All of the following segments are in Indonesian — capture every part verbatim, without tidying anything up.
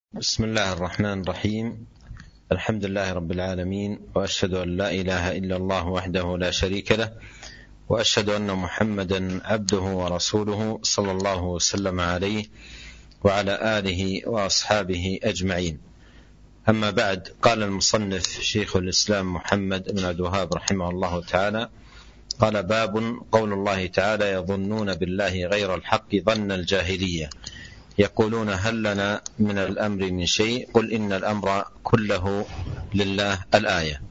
بسم الله الرحمن الرحيم. الحمد لله رب العالمين، وأشهد أن لا إله إلا الله وحده لا شريك له، وأشهد أن محمدا عبده ورسوله صلى الله وسلم عليه وعلى آله وأصحابه أجمعين. أما بعد، قال المصنف شيخ الإسلام محمد بن عبد الوهاب رحمه الله تعالى: قال: باب قول الله تعالى: يظنون بالله غير الحق ظن الجاهلية، يقولون هل لنا من الأمر من شيء، قل إن الأمر كله لله. الآية.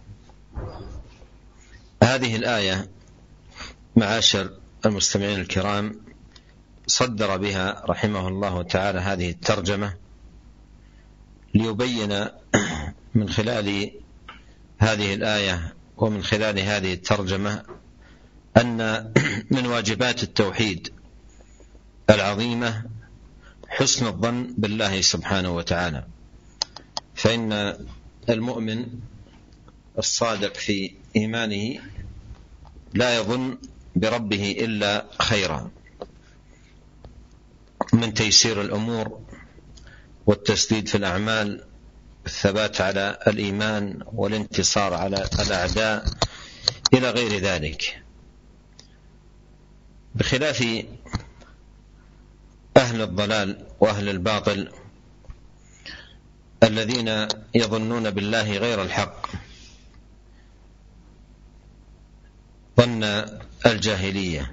هذه الآية معاشر المستمعين الكرام صدر بها رحمه الله تعالى هذه الترجمة ليبين من خلال هذه الآية ومن خلال هذه الترجمة أن من واجبات التوحيد العظيمة حسن الظن بالله سبحانه وتعالى، فإن المؤمن الصادق في إيمانه لا يظن بربه إلا خيرا، من تيسير الأمور والتسديد في الأعمال، الثبات على الإيمان والانتصار على الأعداء إلى غير ذلك، بخلاف أهل الضلال وأهل الباطل الذين يظنون بالله غير الحق ظن الجاهلية.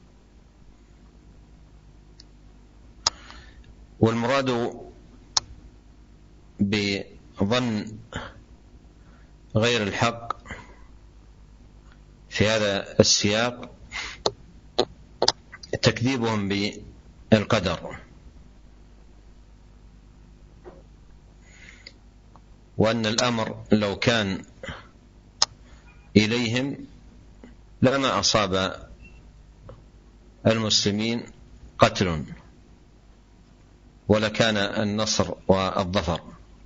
والمراد بظن غير الحق في هذا السياق تكذيبهم بالقدر، وأن الأمر لو كان إليهم لما أصاب المسلمين قتل ولكان النصر والظفر،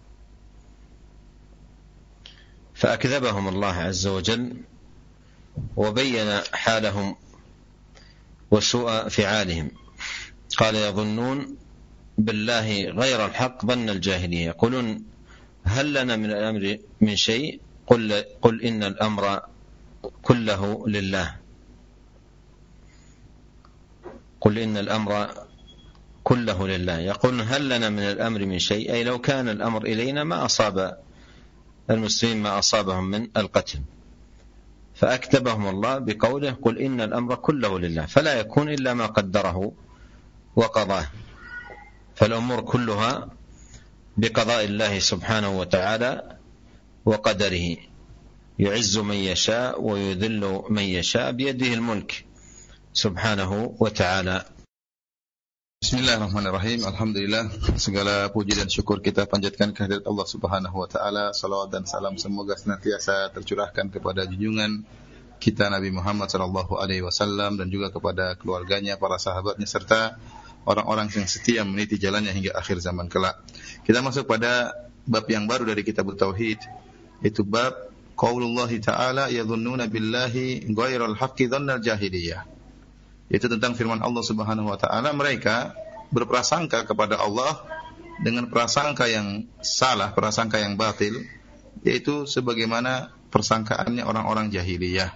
فأكذبهم الله عز وجل وبين حالهم وسوء فعالهم. قال: يظنون بالله غير الحق ظن الجاهلية، يقولون هل لنا من الأمر من شيء، قل, قل إن الأمر كله لله. قل إن الأمر كله لله، يقولون هل لنا من الأمر من شيء، أي لو كان الأمر إلينا ما أصاب المسلمين ما أصابهم من القتل، فأكتبهم الله بقوله: قل إن الأمر كله لله، فلا يكون إلا ما قدره وقضاه، فالأمور كلها بقضاء الله سبحانه وتعالى وقدره، يعز من يشاء ويذل من يشاء، بيده الملك سبحانه وتعالى. Bismillahirrahmanirrahim. Alhamdulillah, segala puji dan syukur kita panjatkan kehadirat Allah Subhanahu wa taala. Salawat dan salam semoga senantiasa tercurahkan kepada junjungan kita Nabi Muhammad sallallahu alaihi wasallam dan juga kepada keluarganya, para sahabatnya serta orang-orang yang setia meniti jalannya hingga akhir zaman kelak. Kita masuk pada bab yang baru dari kitab tauhid, yaitu bab qaulullah ta'ala yadhunnuna billahi ghairal haqqi dhannal jahiliyah. Itu tentang firman Allah Subhanahu wa taala, mereka berprasangka kepada Allah dengan prasangka yang salah, prasangka yang batil, yaitu sebagaimana persangkaannya orang-orang jahiliyah.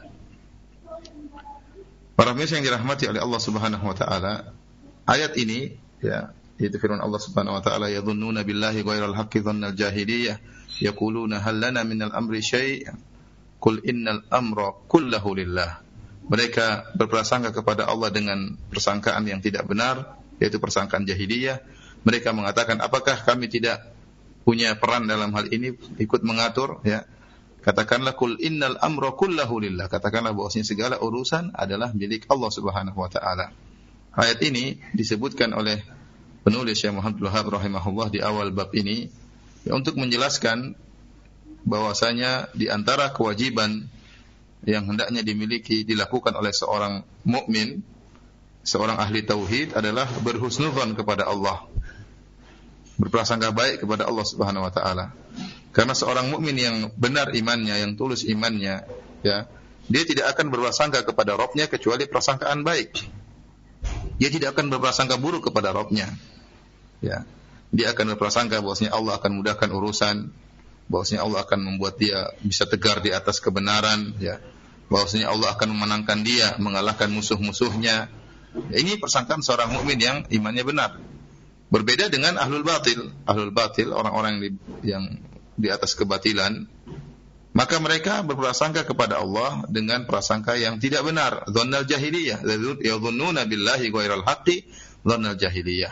Para pemirsa yang dirahmati oleh Allah Subhanahu wa taala, ayat ini ya, yaitu firman Allah Subhanahu wa taala, yadhunnuna billahi ghairal haqqi dhannal jahiliyah, yaquluna hal lana minal amri syai', qul innal amra kullahu lillah. Mereka berprasangka kepada Allah dengan persangkaan yang tidak benar, yaitu persangkaan jahiliyah. Mereka mengatakan, apakah kami tidak punya peran dalam hal ini, ikut mengatur, ya. Katakanlah, qul innal amra kullahu lillah, katakanlah bahwasanya segala urusan adalah milik Allah Subhanahu wa taala. Ayat ini disebutkan oleh penulis Syekh Muhammad Wahab rahimahullah di awal bab ini, ya, untuk menjelaskan bahwasanya di antara kewajiban yang hendaknya dimiliki, dilakukan oleh seorang mukmin, seorang ahli tauhid, adalah berhusnudzon kepada Allah, berprasangka baik kepada Allah Subhanahu wa taala. Karena seorang mukmin yang benar imannya, yang tulus imannya, ya, dia tidak akan berprasangka kepada Rabb-nya kecuali prasangkaan baik. Dia tidak akan berprasangka buruk kepada Rabb-nya. Ya. dia akan berprasangka bahwasanya Allah akan mudahkan urusan, bahwasanya Allah akan membuat dia bisa tegar di atas kebenaran, ya, bahwasanya Allah akan memenangkan dia, mengalahkan musuh-musuhnya. Ini persangkaan seorang mukmin yang imannya benar. Berbeda dengan ahlul batil. Ahlul batil, orang-orang yang di, yang di atas kebatilan, maka mereka berprasangka kepada Allah dengan prasangka yang tidak benar. Dhannal jahiliyah, yadhunnuna billahi ghairal haqqi, dhannal jahiliyah.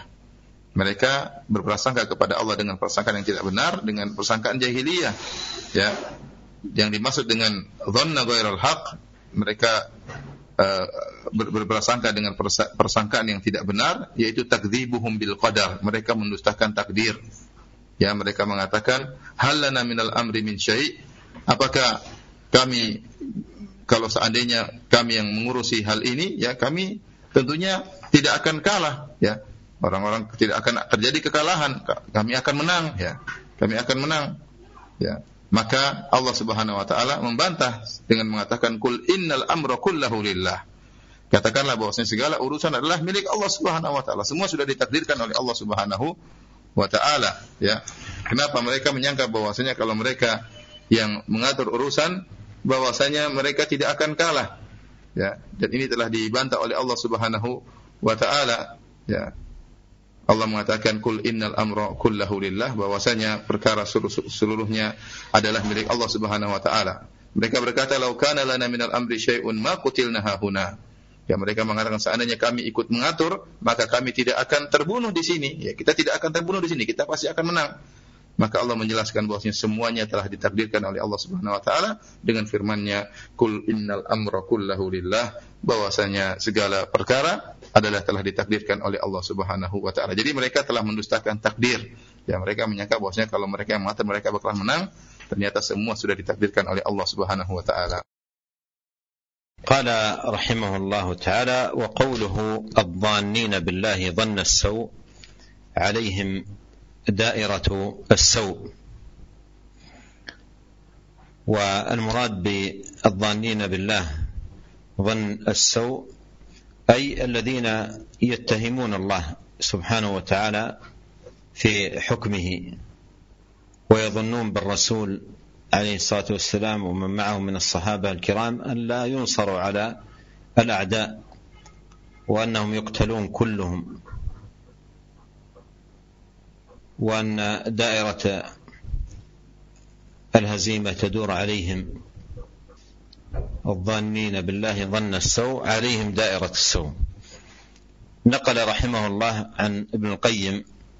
Mereka berprasangka kepada Allah dengan prasangkaan yang tidak benar, dengan persangkaan jahiliyah. Ya, yang dimaksud dengan dhanna ghairal haqq, mereka Uh, ber, berprasangka dengan persa, persangkaan yang tidak benar, yaitu takdzibuhum bil qadar, mereka mendustakan takdir. Ya, mereka mengatakan hal lana minal amri min syai', apakah kami, kalau seandainya kami yang mengurusi hal ini, ya kami tentunya tidak akan kalah, ya. Orang-orang tidak akan terjadi kekalahan, kami akan menang, ya. Kami akan menang. Ya. Maka Allah Subhanahu wa taala membantah dengan mengatakan kul innal amra kullahu lillah. Katakanlah bahwasanya segala urusan adalah milik Allah Subhanahu wa taala. Semua sudah ditakdirkan oleh Allah Subhanahu wa taala, ya. Kenapa mereka menyangka bahwasanya kalau mereka yang mengatur urusan, bahwasanya mereka tidak akan kalah, ya. Dan ini telah dibantah oleh Allah Subhanahu wa taala, ya. Allah mengatakan kul innal amra kullahu lillah, bahwasanya perkara seluruhnya adalah milik Allah Subhanahu wa taala. Mereka berkata law kana lana minal amri syai'un ma qutilna hahuna. Ya, mereka mengatakan seandainya kami ikut mengatur, maka kami tidak akan terbunuh di sini. Ya, kita tidak akan terbunuh di sini, kita pasti akan menang. Maka Allah menjelaskan bahwasanya semuanya telah ditakdirkan oleh Allah Subhanahu wa taala dengan firman-Nya kul innal amra kullahu lillah, bahwasanya segala perkara adalah telah ditakdirkan oleh Allah Subhanahu wa taala. Jadi mereka telah mendustakan takdir. Ya, mereka menyangka bahwasanya kalau mereka yang mengatur mereka bakal menang, ternyata semua sudah ditakdirkan oleh Allah Subhanahu wa taala. Qala rahimahullahu taala wa qawluhu adh-dhannina billahi dhanna as-saw' alaihim دائرة السوء. والمراد بالظانين بالله ظن السوء أي الذين يتهمون الله سبحانه وتعالى في حكمه ويظنون بالرسول عليه الصلاة والسلام ومن معه من الصحابة الكرام أن لا ينصروا على الأعداء وأنهم يقتلون كلهم، وأن دائرة الهزيمة تدور عليهم. الظانين بالله ظن السوء عليهم دائرة السوء. نقل رحمه الله عن ابن القيم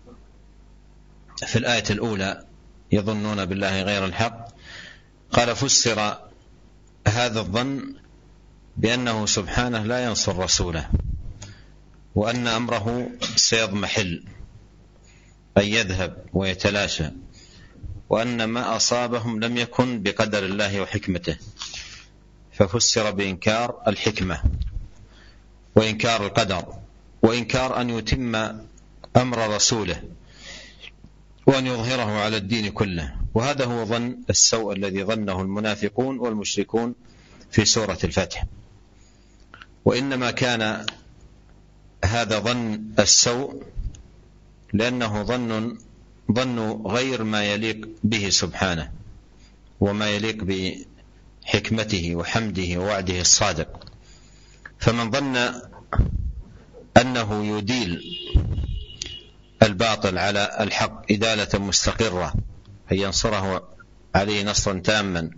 في الآية الأولى يظنون بالله غير الحق، قال فسر هذا الظن بأنه سبحانه لا ينصر رسوله وأن أمره سيضمحل أن يذهب ويتلاشى، وأن ما أصابهم لم يكن بقدر الله وحكمته، ففسر بإنكار الحكمة وإنكار القدر وإنكار أن يتم أمر رسوله وأن يظهره على الدين كله. وهذا هو ظن السوء الذي ظنه المنافقون والمشركون في سورة الفتح. وإنما كان هذا ظن السوء لأنه ظن ظن غير ما يليق به سبحانه وما يليق بحكمته وحمده ووعده الصادق. فمن ظن أنه يديل الباطل على الحق إدالة مستقرة أن ينصره عليه نصرا تاما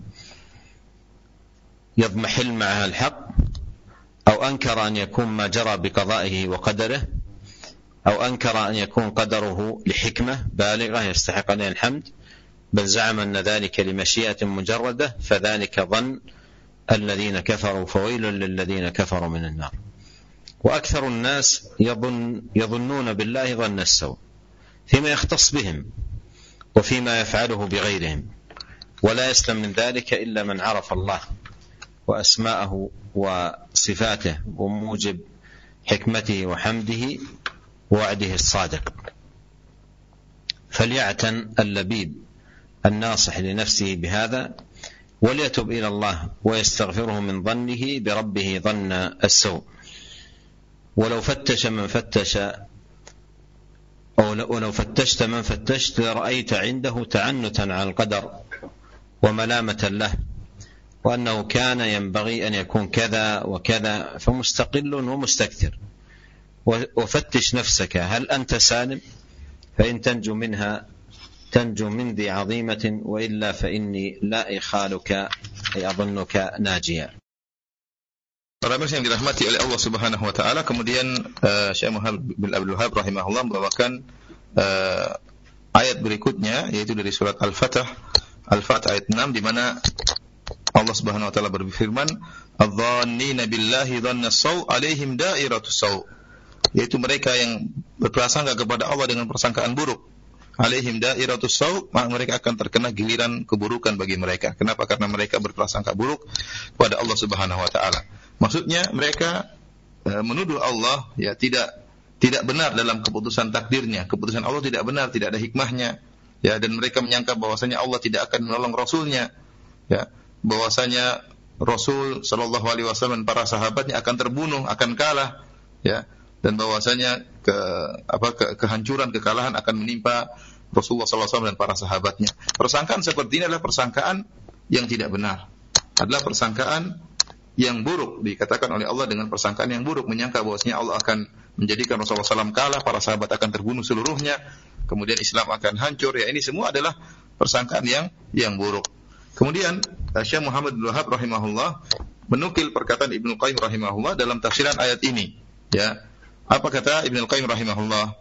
يضمحل معها الحق، أو أنكر أن يكون ما جرى بقضائه وقدره، أو أنكر أن يكون قدره لحكمة بالغة يستحق عليه الحمد، بل زعم أن ذلك لمشيئة مجردة، فذلك ظن الذين كفروا فويل للذين كفروا من النار. وأكثر الناس يظن يظنون بالله ظن السوء فيما يختص بهم وفيما يفعله بغيرهم، ولا يسلم من ذلك إلا من عرف الله وأسماءه وصفاته وموجب حكمته وحمده ووعده الصادق. فليعتن اللبيب الناصح لنفسه بهذا وليتب إلى الله ويستغفره من ظنه بربه ظن السوء. ولو فتش من فتش ولو فتشت من فتشت لرأيت عنده تعنتا على القدر وملامة له، وأنه كان ينبغي أن يكون كذا وكذا، فمستقل ومستكثر. وفتش نفسك هل أنت سالم، فإن تنجو منها تنجو من ذي عظيمة، وإلا فإني لا إخالك أي أظنك ناجيا. Para yang dirahmati oleh Allah Subhanahu wa taala, kemudian uh, Syekh Muhammad bin Abdul Wahhab rahimahullah membawakan uh, ayat berikutnya, yaitu dari surat Al-Fatah, Al-Fatah ayat enam, di mana Allah Subhanahu wa taala berfirman, "Adh-dhannina billahi dhanna saw, 'alaihim da'iratus saw." Yaitu mereka yang berprasangka kepada Allah dengan persangkaan buruk. Alaihim da'iratus saw, maka mereka akan terkena giliran keburukan bagi mereka. Kenapa? Karena mereka berprasangka buruk kepada Allah Subhanahu wa taala. Maksudnya mereka e, menuduh Allah ya tidak tidak benar dalam keputusan takdirnya. Keputusan Allah tidak benar, tidak ada hikmahnya. Ya, dan mereka menyangka bahwasanya Allah tidak akan menolong Rasulnya. Ya, bahwasanya Rasul sallallahu alaihi wasallam dan para sahabatnya akan terbunuh, akan kalah. Ya, dan bahwasanya ke apa ke, kehancuran, kekalahan akan menimpa Rasulullah sallallahu alaihi wasallam dan para sahabatnya. Persangkaan seperti ini adalah persangkaan yang tidak benar. Adalah persangkaan yang buruk, dikatakan oleh Allah dengan persangkaan yang buruk, menyangka bahwasanya Allah akan menjadikan Rasulullah sallallahu alaihi wasallam kalah, para sahabat akan terbunuh seluruhnya, kemudian Islam akan hancur. Ya, ini semua adalah persangkaan yang yang buruk. Kemudian Syekh Muhammad bin Wahhab rahimahullah menukil perkataan Ibnu Qayyim rahimahullah dalam tafsiran ayat ini. Ya, apa kata Ibnu Qayyim rahimahullah?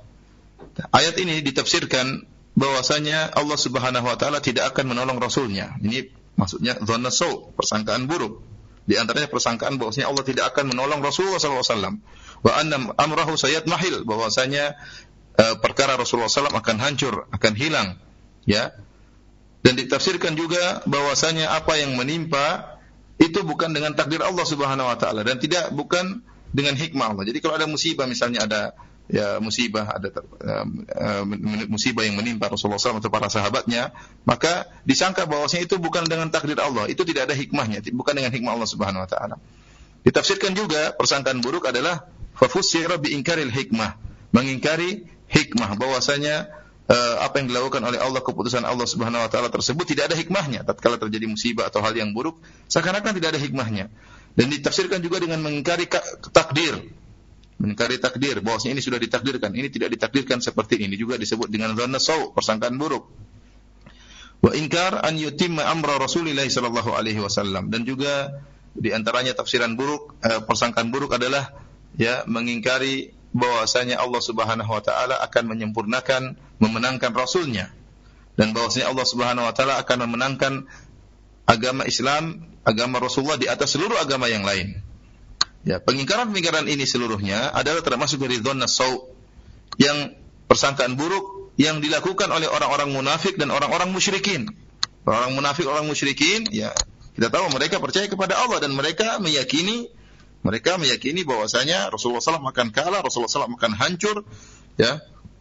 Ayat ini ditafsirkan bahwasanya Allah Subhanahu wa taala tidak akan menolong Rasulnya. Ini maksudnya dhanna saw, persangkaan buruk. Di antaranya persangkaan bahwasanya Allah tidak akan menolong Rasulullah sallallahu alaihi wasallam. Wa anna amrahu sayatmahil, bahwasanya uh, perkara Rasulullah sallallahu alaihi wasallam akan hancur, akan hilang. Ya. Dan ditafsirkan juga bahwasanya apa yang menimpa itu bukan dengan takdir Allah Subhanahu wa taala dan tidak bukan dengan hikmah Allah. Jadi kalau ada musibah, misalnya ada ya musibah, ada uh, uh, musibah yang menimpa Rasulullah sallallahu alaihi wasallam atau para sahabatnya, maka disangka bahwasanya itu bukan dengan takdir Allah, itu tidak ada hikmahnya, bukan dengan hikmah Allah Subhanahu wa taala. Ditafsirkan juga persangkaan buruk adalah fafussira bi inkaril hikmah, mengingkari hikmah, bahwasanya uh, apa yang dilakukan oleh Allah, keputusan Allah Subhanahu wa taala tersebut tidak ada hikmahnya. Tatkala terjadi musibah atau hal yang buruk, seakan-akan tidak ada hikmahnya. Dan ditafsirkan juga dengan mengingkari takdir, mengingkari takdir, bahwasanya ini sudah ditakdirkan, ini tidak ditakdirkan seperti ini, juga disebut dengan dhanna saw, persangkaan buruk. Wa inkar an yutimma amra Rasulillah sallallahu alaihi wasallam, dan juga di antaranya tafsiran buruk, eh, persangkaan buruk adalah ya mengingkari bahwasanya Allah Subhanahu wa taala akan menyempurnakan, memenangkan Rasulnya, dan bahwasanya Allah Subhanahu wa taala akan memenangkan agama Islam, agama Rasulullah di atas seluruh agama yang lain. Ya, pengingkaran-pengingkaran ini seluruhnya adalah termasuk dari dhanna saw, yang persangkaan buruk yang dilakukan oleh orang-orang munafik dan orang-orang musyrikin. Orang munafik, orang musyrikin, ya kita tahu mereka percaya kepada Allah dan mereka meyakini mereka meyakini bahwasanya Rasulullah sallallahu alaihi wasallam akan kalah, Rasulullah sallallahu alaihi wasallam akan hancur, ya.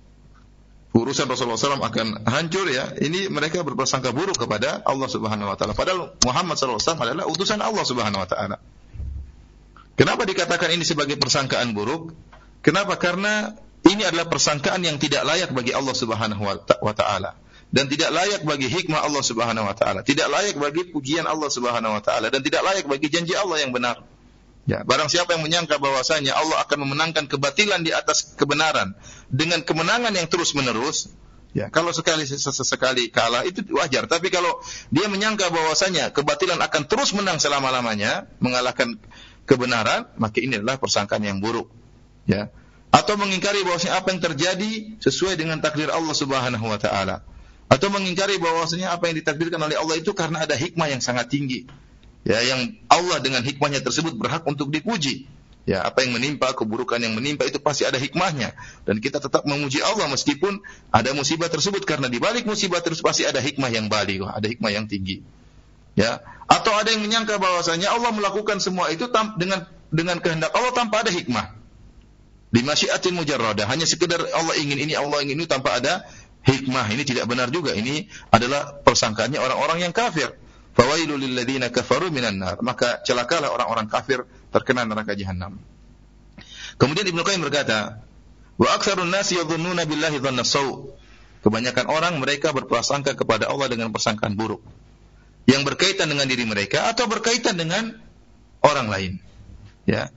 Urusan Rasulullah sallallahu alaihi wasallam akan hancur, ya. Ini mereka berprasangka buruk kepada Allah Subhanahu wa taala. Padahal Muhammad sallallahu alaihi wasallam adalah utusan Allah Subhanahu wa taala. Kenapa dikatakan ini sebagai persangkaan buruk? Kenapa? Karena ini adalah persangkaan yang tidak layak bagi Allah Subhanahu wa taala, dan tidak layak bagi hikmah Allah Subhanahu wa taala, tidak layak bagi pujian Allah Subhanahu wa taala, dan tidak layak bagi janji Allah yang benar. Ya, barang siapa yang menyangka bahwasanya Allah akan memenangkan kebatilan di atas kebenaran dengan kemenangan yang terus-menerus, ya, kalau sekali sesekali kalah itu wajar, tapi kalau dia menyangka bahwasanya kebatilan akan terus menang selama-lamanya, mengalahkan kebenaran, maka ini adalah persangkaan yang buruk, ya. Atau mengingkari bahwasanya apa yang terjadi sesuai dengan takdir Allah Subhanahu wa taala, atau mengingkari bahwasanya apa yang ditakdirkan oleh Allah itu karena ada hikmah yang sangat tinggi, ya, yang Allah dengan hikmahnya tersebut berhak untuk dipuji. Ya, apa yang menimpa, keburukan yang menimpa itu pasti ada hikmahnya, dan kita tetap memuji Allah meskipun ada musibah tersebut, karena di balik musibah tersebut pasti ada hikmah yang baligh, ada hikmah yang tinggi. Ya, atau ada yang menyangka bahwasanya Allah melakukan semua itu dengan dengan kehendak Allah tanpa ada hikmah. Bi masyiatin mujarradah, hanya sekedar Allah ingin ini, Allah ingin itu tanpa ada hikmah. Ini tidak benar juga. Ini adalah persangkaannya orang-orang yang kafir. Fawailul lil ladzina kafaru minan nar, maka celakalah orang-orang kafir terkena neraka jahanam. Kemudian Ibnu Qayyim berkata, Wa aktsarun nasi yadhunnuna billahi dhanna saw. Kebanyakan orang mereka berprasangka kepada Allah dengan persangkaan buruk yang berkaitan dengan diri mereka atau berkaitan dengan orang lain. Ya.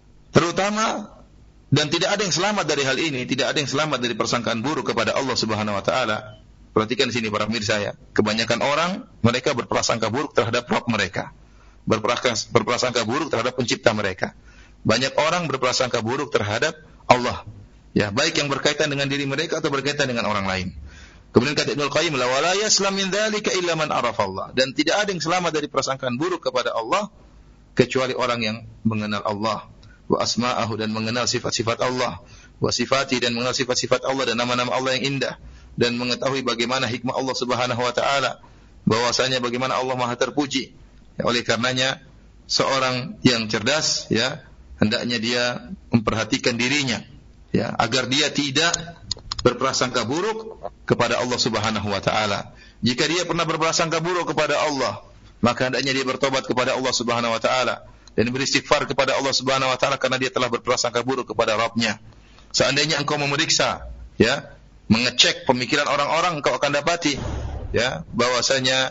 Terutama dan tidak ada yang selamat dari hal ini, tidak ada yang selamat dari persangkaan buruk kepada Allah Subhanahu wa taala. Perhatikan di sini para pemirsa ya. Kebanyakan orang mereka berprasangka buruk terhadap Rabb mereka. Berprasangka buruk terhadap pencipta mereka. Banyak orang berprasangka buruk terhadap Allah. Ya, baik yang berkaitan dengan diri mereka atau berkaitan dengan orang lain. Kemudian kata Ibnu Qayyim, la wala yaslam min dzalika illa man arafa Allah. Dan tidak ada yang selamat dari prasangkaan buruk kepada Allah kecuali orang yang mengenal Allah, wa asma'ahu, dan mengenal sifat-sifat Allah, wa sifati, dan mengenal sifat-sifat Allah dan nama-nama Allah yang indah, dan mengetahui bagaimana hikmah Allah Subhanahu wa taala, bahwasanya bagaimana Allah Maha terpuji. Ya, oleh karenanya seorang yang cerdas ya hendaknya dia memperhatikan dirinya ya agar dia tidak berprasangka buruk kepada Allah Subhanahu wa taala. Jika dia pernah berprasangka buruk kepada Allah, maka hendaknya dia bertobat kepada Allah Subhanahu wa taala dan beristighfar kepada Allah Subhanahu wa taala karena dia telah berprasangka buruk kepada Rabb-Nya. Seandainya engkau memeriksa ya, mengecek pemikiran orang-orang, engkau akan dapati ya bahwasanya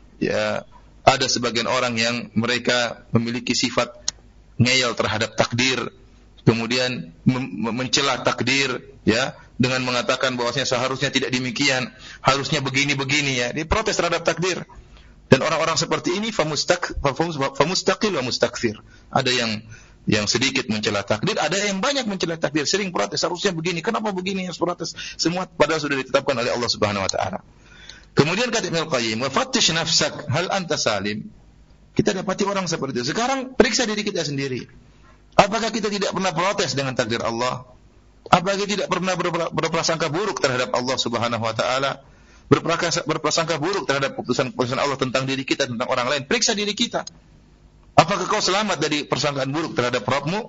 ya ada sebagian orang yang mereka memiliki sifat ngeyel terhadap takdir, kemudian mencela takdir ya dengan mengatakan bahwasanya seharusnya tidak demikian, harusnya begini-begini ya. Dia protes terhadap takdir. Dan orang-orang seperti ini famustaq famustaqil wa mustakfir. Ada yang yang sedikit mencela takdir, ada yang banyak mencela takdir, sering protes, harusnya begini, kenapa begini, harus protes. Semua padahal sudah ditetapkan oleh Allah Subhanahu wa taala. Kemudian kata Ibnu Qayyim, wa fattish nafsak hal anta salim. Kita dapati orang seperti itu. Sekarang periksa diri kita sendiri. Apakah kita tidak pernah protes dengan takdir Allah? Apakah kita tidak pernah berprasangka buruk terhadap Allah Subhanahu wa taala? Berprasangka buruk terhadap keputusan-keputusan Allah tentang diri kita, tentang orang lain? Periksa diri kita. Apakah kau selamat dari persangkaan buruk terhadap Rabb-Mu?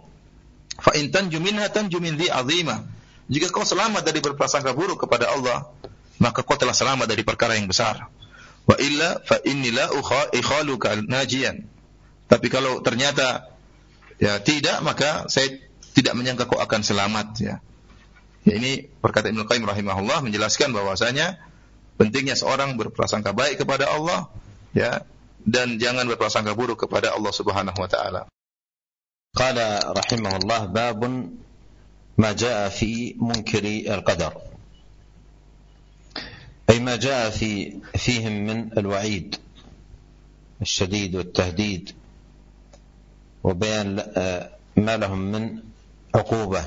Fa in tanju minha tanju min dhi 'azimah. Jika kau selamat dari berprasangka buruk kepada Allah, maka kau telah selamat dari perkara yang besar. Wa illa fa inni la ukhaluka najian. Tapi kalau ternyata ya tidak, maka saya tidak menyangka kau akan selamat ya. Ya, ini perkataan Ibnu Qayyim rahimahullah menjelaskan bahwasanya pentingnya seorang berprasangka baik kepada Allah ya, dan jangan berprasangka buruk kepada Allah Subhanahu wa taala. Qala rahimahullah babun ma jaa fi munkiri al-qadar. أي ما جاء في فيهم من الوعيد الشديد والتهديد وبيان ما لهم من عقوبة.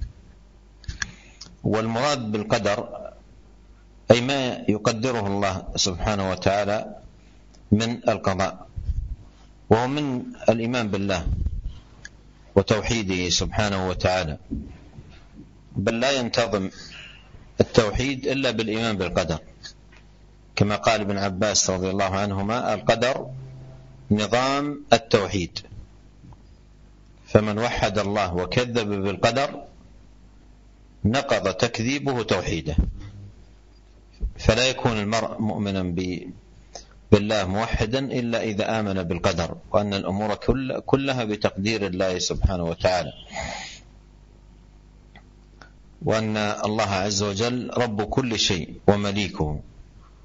والمراد بالقدر أي ما يقدره الله سبحانه وتعالى من القضاء، وهو من الإيمان بالله وتوحيده سبحانه وتعالى، بل لا ينتظم التوحيد إلا بالإيمان بالقدر، كما قال ابن عباس رضي الله عنهما: القدر نظام التوحيد، فمن وحد الله وكذب بالقدر نقض تكذيبه توحيده. فلا يكون المرء مؤمنا بالله موحدا إلا إذا آمن بالقدر، وأن الأمور كلها بتقدير الله سبحانه وتعالى، وأن الله عز وجل رب كل شيء ومليكه،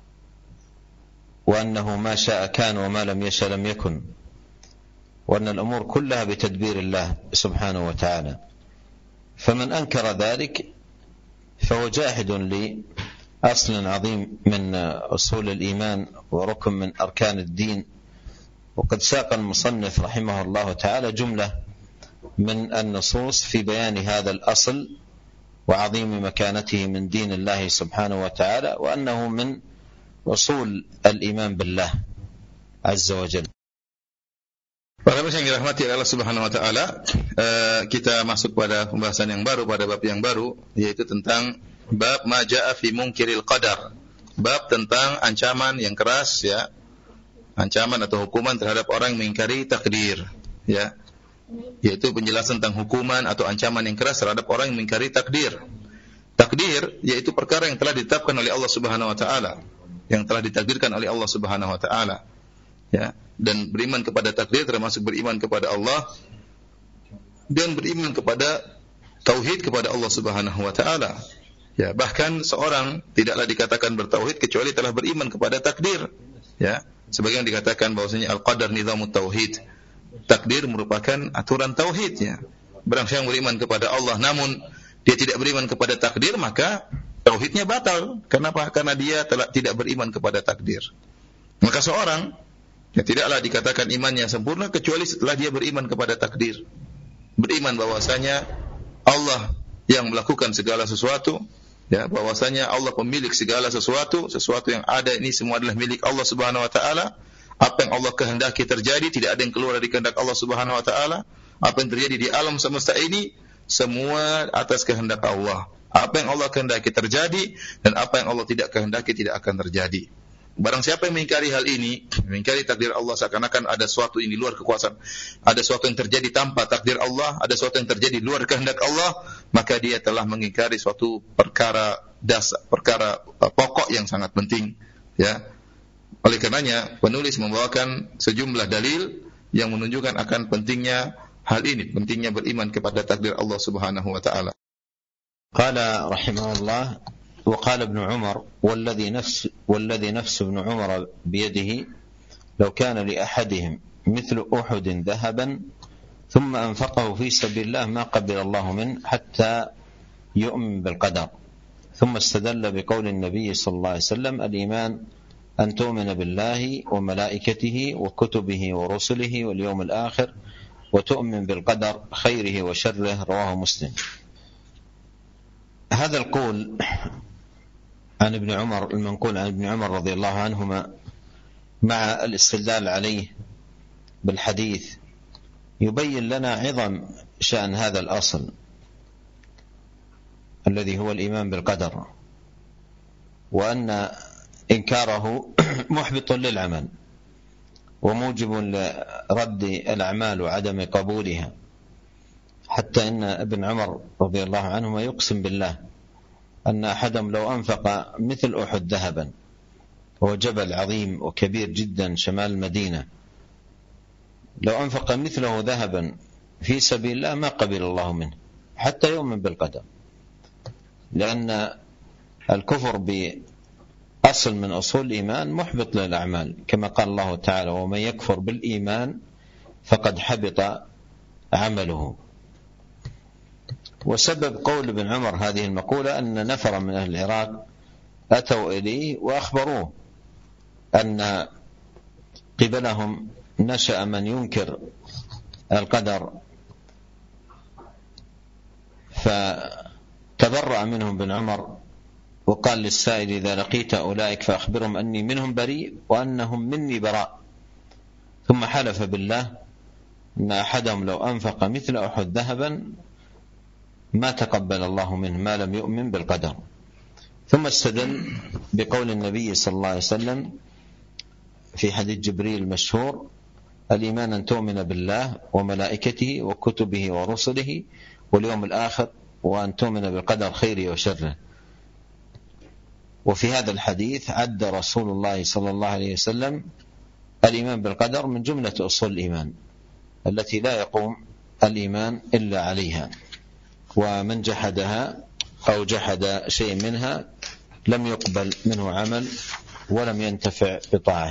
وأنه ما شاء كان وما لم يشأ لم يكن، وأن الأمور كلها بتدبير الله سبحانه وتعالى. فمن أنكر ذلك فهو جاحد لأصل عظيم من أصول الإيمان وركن من أركان الدين. وقد ساق المصنف رحمه الله تعالى جملة من النصوص في بيان هذا الأصل وعظيم مكانته من دين الله سبحانه وتعالى، وأنه من usul al-iman billah azza wa jalla. Para pendengar yang dirahmati Allah Subhanahu wa taala, kita masuk pada pembahasan yang baru, pada bab yang baru, yaitu tentang bab ma jaa fi munkiril qadar. Bab tentang ancaman yang keras ya, ancaman atau hukuman terhadap orang yang mengingkari takdir ya. Yaitu penjelasan tentang hukuman atau ancaman yang keras terhadap orang yang mengingkari takdir. Takdir yaitu perkara yang telah ditetapkan oleh Allah Subhanahu wa taala, yang telah ditakdirkan oleh Allah Subhanahu wa taala. Ya, dan beriman kepada takdir termasuk beriman kepada Allah dan beriman kepada tauhid kepada Allah Subhanahu wa taala. Ya, bahkan seorang tidaklah dikatakan bertauhid kecuali telah beriman kepada takdir. Ya, sebagaimana dikatakan bahwasanya al-qadar nizamut tauhid. Takdir merupakan aturan tauhid, ya. Barang siapa yang beriman kepada Allah namun dia tidak beriman kepada takdir, maka tauhidnya batal. Kenapa? Karena dia telah tidak beriman kepada takdir. Maka seorang ya tidaklah dikatakan imannya sempurna kecuali setelah dia beriman kepada takdir. Beriman bahwasanya Allah yang melakukan segala sesuatu, ya, bahwasanya Allah pemilik segala sesuatu, sesuatu yang ada ini semua adalah milik Allah Subhanahu wa taala. Apa yang Allah kehendaki terjadi, tidak ada yang keluar dari kehendak Allah Subhanahu wa taala. Apa yang terjadi di alam semesta ini semua atas kehendak Allah. Apa yang Allah kehendaki terjadi dan apa yang Allah tidak kehendaki tidak akan terjadi. Barang siapa yang mengingkari hal ini, mengingkari takdir Allah seakan-akan ada sesuatu yang di luar kekuasaan, ada sesuatu yang terjadi tanpa takdir Allah, ada sesuatu yang terjadi di luar kehendak Allah, maka dia telah mengingkari suatu perkara dasar, perkara uh, pokok yang sangat penting, ya. Oleh karenanya penulis membawakan sejumlah dalil yang menunjukkan akan pentingnya hal ini, pentingnya beriman kepada takdir Allah Subhanahu wa taala. Qala rahimahullah wa qala Ibnu Umar walladhi nafs walladhi nafs Ibnu Umar biyadihi law kana li ahadihim mithlu Uhud dhahaban thumma anfaqahu fi sabilillah ma qabila Allah min hatta yu'min bil qadar. Thumma istadalla biqawli an-nabiy sallallahu alaihi wasallam al-iman أن تؤمن بالله وملائكته وكتبه ورسله واليوم الآخر وتؤمن بالقدر خيره وشره رواه مسلم. هذا القول عن ابن عمر المنقول عن ابن عمر رضي الله عنهما مع الاستدلال عليه بالحديث يبين لنا عظم شأن هذا الأصل الذي هو الإيمان بالقدر، وأن إنكاره محبط للعمل وموجب لرد الأعمال وعدم قبولها، حتى إن ابن عمر رضي الله عنهما يقسم بالله أن أحدهم لو أنفق مثل أحد ذهبا، وهو جبل عظيم وكبير جدا شمال المدينة، لو أنفق مثله ذهبا في سبيل الله ما قبل الله منه حتى يؤمن بالقدر، لأن الكفر ب أصل من أصول الإيمان محبط للأعمال، كما قال الله تعالى ومن يكفر بالإيمان فقد حبط عمله. وسبب قول ابن عمر هذه المقولة أن نفرا من أهل العراق أتوا إليه وأخبروه أن قبلهم نشأ من ينكر القدر فتبرأ منهم ابن عمر وقال للسائل إذا لقيت أولئك فأخبرهم أني منهم بريء وأنهم مني براء، ثم حلف بالله أن أحدهم لو أنفق مثل أحد ذهبا ما تقبل الله منه ما لم يؤمن بالقدر. ثم استدل بقول النبي صلى الله عليه وسلم في حديث جبريل المشهور الإيمان أن تؤمن بالله وملائكته وكتبه ورسله واليوم الآخر وأن تؤمن بالقدر خيره وشره. وفي هذا الحديث عد رسول الله صلى الله عليه وسلم الإيمان بالقدر من جملة أصول الإيمان التي لا يقوم الإيمان إلا عليها، ومن جحدها أو جحد شيء منها لم يقبل منه عمل ولم ينتفع بطاعة.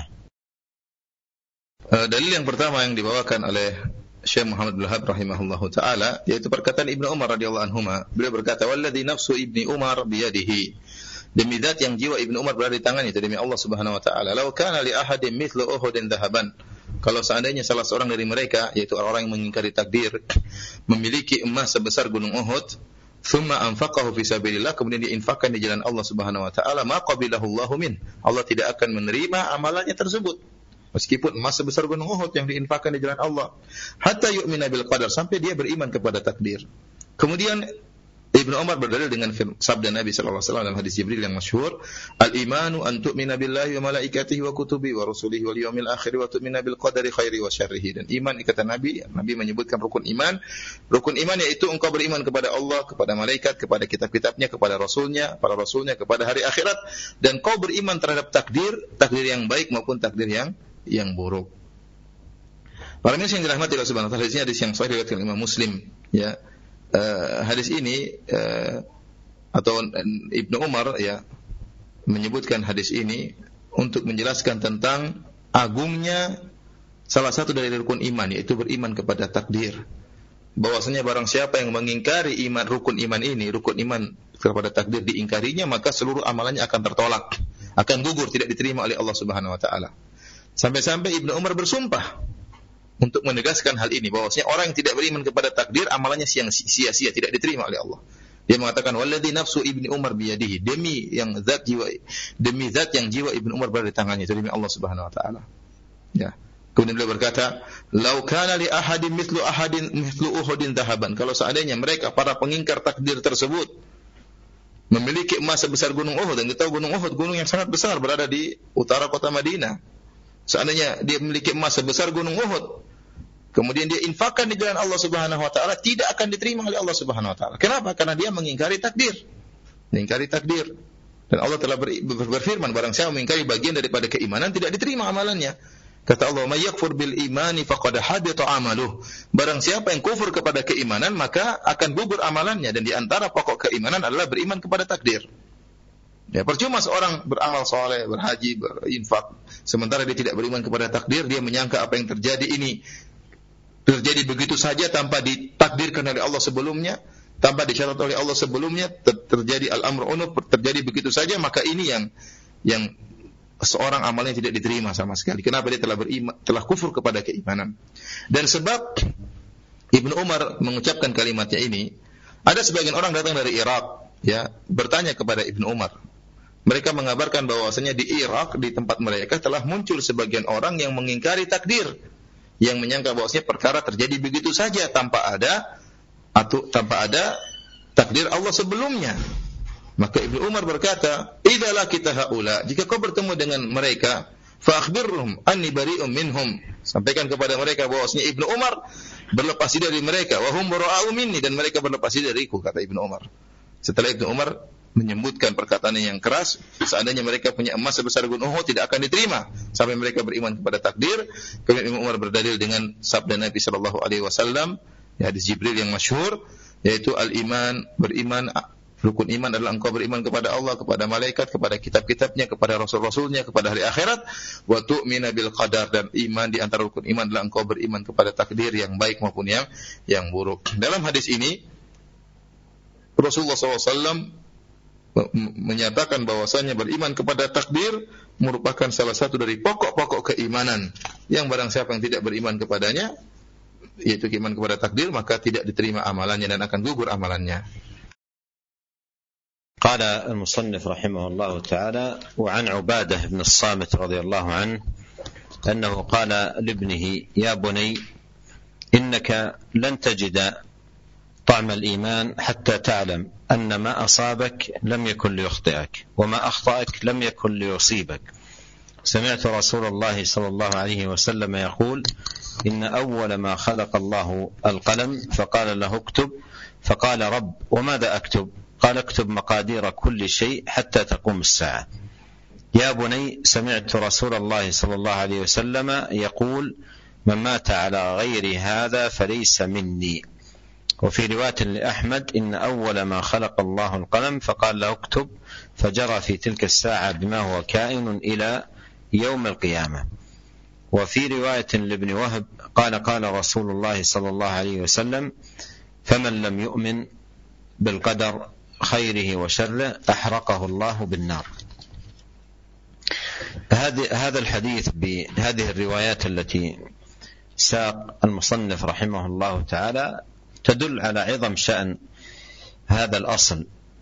Dalil yang pertama yang dibawakan oleh Syekh Muhammad bin Wahab rahimahullahu taala yaitu perkataan Ibnu Umar radhiyallahu anhuma. Beliau berkata, "Walladzi nafsu Ibni Umar biyadihi." Demi zat yang jiwa Ibnu Umar berada di tangannya, demi Allah Subhanahu wa taala. "Law kana li ahadin mithlu Uhudin dhahaban." Kalau seandainya salah seorang dari mereka, yaitu orang yang mengingkari takdir, memiliki emas sebesar gunung Uhud, thumma anfaqahu fi sabilillah, kemudian diinfakkan di jalan Allah Subhanahu wa taala, ma qabilahu Allahu min. Allah tidak akan menerima amalannya tersebut. Meskipun emas sebesar gunung Uhud yang diinfakkan di jalan Allah, hatta yu'mina bil qadar, sampai dia beriman kepada takdir. Kemudian Ibnu Umar berdalil dengan sabda Nabi sallallahu alaihi wasallam dalam hadis Jibril yang masyhur, "Al-imanu an tu'mina billahi wa malaikatihi wa kutubihi wa rusulihi wal yawmil akhir wa tu'mina bil qadari khairi wa syarrihi." Dan iman, kata Nabi, Nabi menyebutkan rukun iman. Rukun iman yaitu engkau beriman kepada Allah, kepada malaikat, kepada kitab-kitabnya, kepada rasulnya, para rasulnya, kepada hari akhirat, dan kau beriman terhadap takdir, takdir yang baik maupun takdir yang yang buruk. Para muslimin yang dirahmati Allah Subhanahu wa taala, hadisnya hadis yang sahih riwayat Imam Muslim, ya. uh, hadis ini uh, atau Ibnu Umar ya menyebutkan hadis ini untuk menjelaskan tentang agungnya salah satu dari rukun iman, yaitu beriman kepada takdir. Bahwasanya barang siapa yang mengingkari iman rukun iman ini, rukun iman kepada takdir diingkarinya, maka seluruh amalannya akan tertolak, akan gugur, tidak diterima oleh Allah Subhanahu wa taala. Sampai-sampai Ibnu Umar bersumpah untuk menegaskan hal ini, bahwasanya orang yang tidak beriman kepada takdir amalannya sia-sia, tidak diterima oleh Allah. Dia mengatakan walladzi nafsu Ibnu Umar biyadihi, demi yang zat jiwa demi zat yang jiwa Ibnu Umar berada di tangannya, itu demi Allah Subhanahu wa taala. Ya. Kemudian beliau berkata, "Lau kana li ahadin mithlu ahadin mithlu Uhudin dhahaban." Kalau seandainya mereka para pengingkar takdir tersebut memiliki emas sebesar gunung Uhud, dan kita tahu gunung Uhud gunung yang sangat besar berada di utara kota Madinah. Seandainya dia memiliki emas sebesar gunung Uhud, kemudian dia infakkan di jalan Allah Subhanahu wa taala, tidak akan diterima oleh Allah Subhanahu wa taala. Kenapa? Karena dia mengingkari takdir. Mengingkari takdir. Dan Allah telah ber, ber, berfirman, barang siapa mengingkari bagian daripada keimanan, tidak diterima amalannya. Kata Allah, "May yakfur bil imani faqad habita amaluh." Barang siapa yang kufur kepada keimanan, maka akan gugur amalannya, dan di antara pokok keimanan adalah beriman kepada takdir. Ya, percuma seorang beramal saleh, berhaji, berinfak, sementara dia tidak beriman kepada takdir, dia menyangka apa yang terjadi ini terjadi begitu saja tanpa ditakdirkan oleh Allah sebelumnya, tanpa dicatat oleh Allah sebelumnya, ter- terjadi al-amru unuf, terjadi begitu saja, maka ini yang yang seorang amalnya tidak diterima sama sekali. Kenapa? Dia telah beriman, telah kufur kepada keimanan. Dan sebab Ibnu Umar mengucapkan kalimatnya ini, ada sebagian orang datang dari Irak, ya, bertanya kepada Ibnu Umar. Mereka mengabarkan bahwasanya di Irak, di tempat mereka telah muncul sebagian orang yang mengingkari takdir, yang menyangka bahwasanya perkara terjadi begitu saja tanpa ada atau tanpa ada takdir Allah sebelumnya. Maka Ibnu Umar berkata, "Idza laqita haula," jika kau bertemu dengan mereka, fa akhbirhum anni bari'un minhum, sampaikan kepada mereka bahwasanya Ibnu Umar berlepas diri dari mereka, wa hum bara'u minni, dan mereka berlepas diri dariku, kata Ibnu Umar. Setelah Ibnu Umar menyebutkan perkataan yang keras, seandainya mereka punya emas sebesar gunung Uhud tidak akan diterima sampai mereka beriman kepada takdir. Kemudian Ibnu Umar berdalil dengan sabda Nabi sallallahu alaihi wasallam, ya, hadis Jibril yang masyhur, yaitu al-iman, beriman, rukun iman adalah engkau beriman kepada Allah, kepada malaikat, kepada kitab-kitabnya, kepada rasul-rasulnya, kepada hari akhirat, wa tu'mina bil qadar, dan iman di antara rukun iman adalah engkau beriman kepada takdir yang baik maupun yang yang buruk. Dalam hadis ini Rasulullah shallallahu alaihi wasallam menyatakan bahwasanya beriman kepada takdir merupakan salah satu dari pokok-pokok keimanan, yang barang siapa yang tidak beriman kepadanya, yaitu iman kepada takdir, maka tidak diterima amalannya dan akan gugur amalannya. قال المصنف رحمه الله تعالى: وعن عبادة بن الصامت رضي الله عنه أنه قال لابنه: يا بني إنك لن تجد طعم الإيمان حتى تعلم أن ما أصابك لم يكن ليخطئك وما أخطأك لم يكن ليصيبك. سمعت رسول الله صلى الله عليه وسلم يقول: إن أول ما خلق الله القلم فقال له اكتب، فقال: رب وماذا أكتب؟ قال: اكتب مقادير كل شيء حتى تقوم الساعة. يا بني سمعت رسول الله صلى الله عليه وسلم يقول: من مات على غير هذا فليس مني. وفي رواية لأحمد: إن أول ما خلق الله القلم فقال له اكتب، فجرى في تلك الساعة بما هو كائن إلى يوم القيامة. وفي رواية لابن وهب قال: قال رسول الله صلى الله عليه وسلم: فمن لم يؤمن بالقدر خيره وشره أحرقه الله بالنار. هذا الحديث بهذه الروايات التي ساق المصنف رحمه الله تعالى تدل على عظم شأن هذا الأصل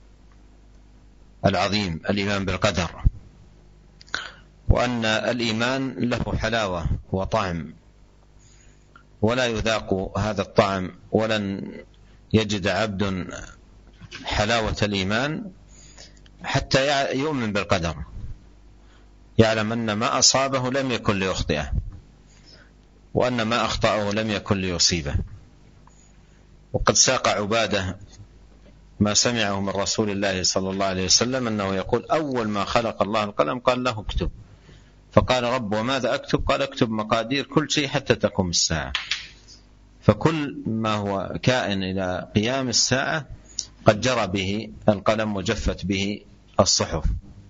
العظيم، الإيمان بالقدر، وأن الإيمان له حلاوة وطعم، ولا يذاق هذا الطعم ولن يجد عبد حلاوة الإيمان حتى يؤمن بالقدر، يعلم أن ما أصابه لم يكن ليخطئه، وأن ما أخطأه لم يكن ليصيبه. وقد ساق عبادة ما سمعه من رسول الله صلى الله عليه وسلم أنه يقول: أول ما خلق الله القلم قال له اكتب، فقال: رب وماذا أكتب؟ قال: اكتب مقادير كل شيء حتى تقوم الساعة. فكل ما هو كائن إلى قيام الساعة قد جرى به القلم وجفت به الصحف.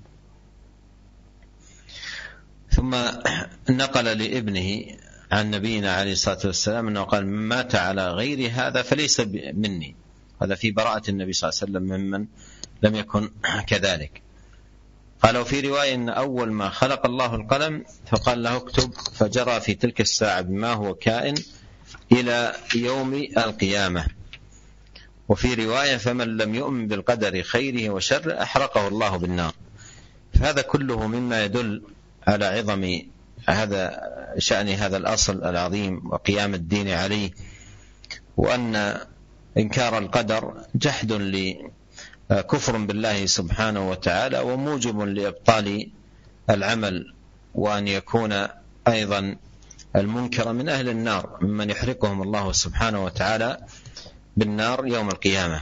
ثم نقل لابنه عن نبينا عليه الصلاة والسلام أنه قال: من مات على غير هذا فليس مني. هذا في براءة النبي صلى الله عليه وسلم ممن لم يكن كذلك. قال: وفي رواية أن أول ما خلق الله القلم فقال له اكتب، فجرى في تلك الساعة بما هو كائن إلى يوم القيامة. وفي رواية: فمن لم يؤمن بالقدر خيره وشره أحرقه الله بالنار. فهذا كله مما يدل على عظم هذا شأن هذا الأصل العظيم وقيام الدين عليه، وأن إنكار القدر جحد لكفر بالله سبحانه وتعالى وموجب لإبطال العمل، وأن يكون أيضا المنكر من أهل النار ممن يحرقهم الله سبحانه وتعالى بالنار يوم القيامة.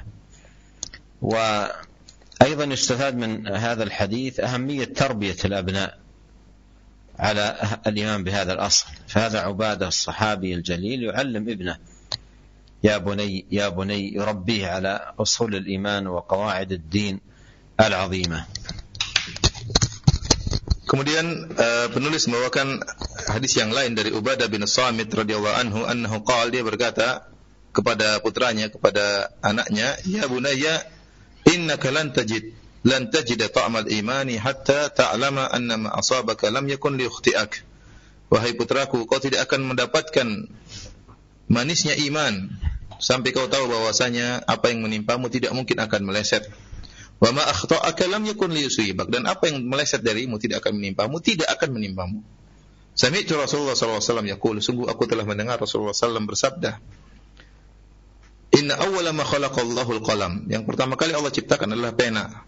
وأيضا يستفاد من هذا الحديث أهمية تربية الأبناء على الإيمان بهذا الأصل. فهذا عبادة الصحابي الجليل يعلم ابنه: يا بني يا بني، يربيه على أصول الإيمان وقواعد الدين العظيمة. Kemudian uh, penulis membawakan hadis yang lain dari Ubadah bin Samit radhiyallahu anhu, annahu qala, dia berkata kepada putranya, kepada anaknya: ya bunayya, innaka lan tajid lan tajida ta'mal imani hatta ta'lama anna ma asabaka lam yakun liyukhti'ak. Wahai putraku, kau tidak akan mendapatkan manisnya iman sampai kau tahu bahwasanya apa yang menimpamu tidak mungkin akan meleset. Wa ma akhta'aka lam yakun liyusibak, dan apa yang meleset darimu tidak akan menimpamu, tidak akan menimpamu. Sami'tu Rasulullah sallallahu alaihi wasallam yaqul, sungguh aku telah mendengar Rasulullah sallallahu alaihi wasallam bersabda: Inna awwala ma khalaqallahu al-qalam, yang pertama kali Allah ciptakan adalah pena.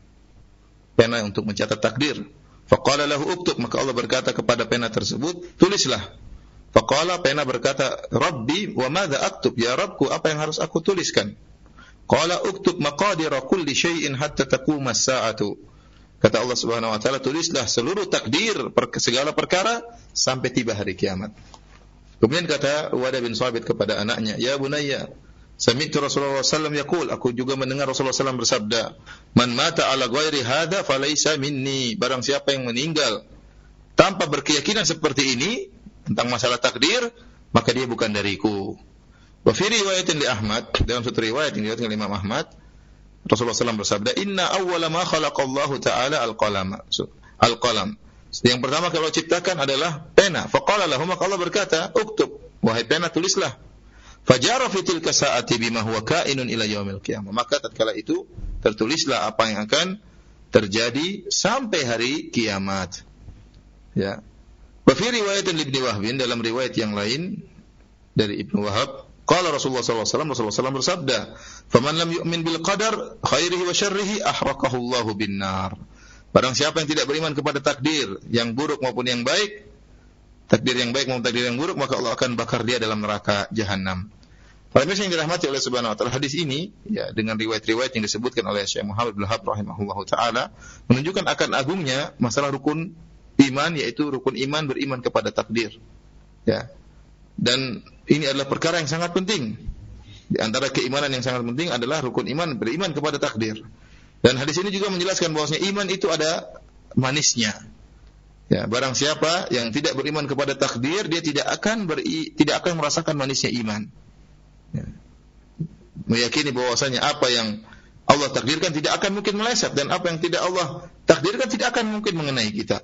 Pena untuk mencatat takdir. Faqala lahu uktub, maka Allah berkata kepada pena tersebut, tulislah. Faqala, pena berkata, Rabbi wa madza aktub, ya Rabbku, apa yang harus aku tuliskan? Qala uktub maqadira kulli syai'in hatta taquma as-sa'atu. Kata Allah Subhanahu wa taala, tulislah seluruh takdir segala perkara sampai tiba hari kiamat. Kemudian kata Ubadah bin Samit kepada anaknya, ya bunayya, sami'tu Rasulullah sallallahu alaihi wasallam yaqul, aku juga mendengar Rasulullah sallallahu alaihi wasallam bersabda, man mata ala ghairi hadza falaysa minni, barang siapa yang meninggal tanpa berkeyakinan seperti ini tentang masalah takdir, maka dia bukan dariku. Wa fi riwayatin li Ahmad, dalam satu riwayat yang diriwayatkan oleh Imam Ahmad, Rasulullah sallallahu alaihi wasallam bersabda, inna awwala ma khalaqallahu ta'ala al-qalam. Al-qalam, yang pertama kalau ciptakan adalah pena. Faqala lahu, maka Allah berkata, uktub, wahai pena, tulislah. Fajara fi tilka sa'ati bima huwa ka'inun ila yaumil qiyamah, maka tatkala itu tertulislah apa yang akan terjadi sampai hari kiamat. Ya. Wa fi riwayatin Ibnu Wahb, dalam riwayat yang lain dari Ibnu Wahab, qala Rasulullah sallallahu alaihi wasallam, Rasulullah sallallahu alaihi wasallam bersabda, faman lam yu'min bil qadar khairihi wa syarrihi ahraqahu Allahu bin nar. Barang siapa yang tidak beriman kepada takdir yang buruk maupun yang baik, takdir yang baik maupun takdir yang buruk, maka Allah akan bakar dia dalam neraka jahanam. Para pemirsa yang dirahmati oleh Subhanahu wa taala, hadis ini ya dengan riwayat-riwayat yang disebutkan oleh Syekh Muhammad bin Wahab rahimahullahu taala menunjukkan akan agungnya masalah rukun iman, yaitu rukun iman beriman kepada takdir. Ya. Dan ini adalah perkara yang sangat penting. Di antara keimanan yang sangat penting adalah rukun iman beriman kepada takdir. Dan hadis ini juga menjelaskan bahwasanya iman itu ada manisnya. Ya, barang siapa yang tidak beriman kepada takdir, dia tidak akan beri, tidak akan merasakan manisnya iman. Ya. Meyakini bahwasanya apa yang Allah takdirkan tidak akan mungkin meleset, dan apa yang tidak Allah takdirkan tidak akan mungkin mengenai kita.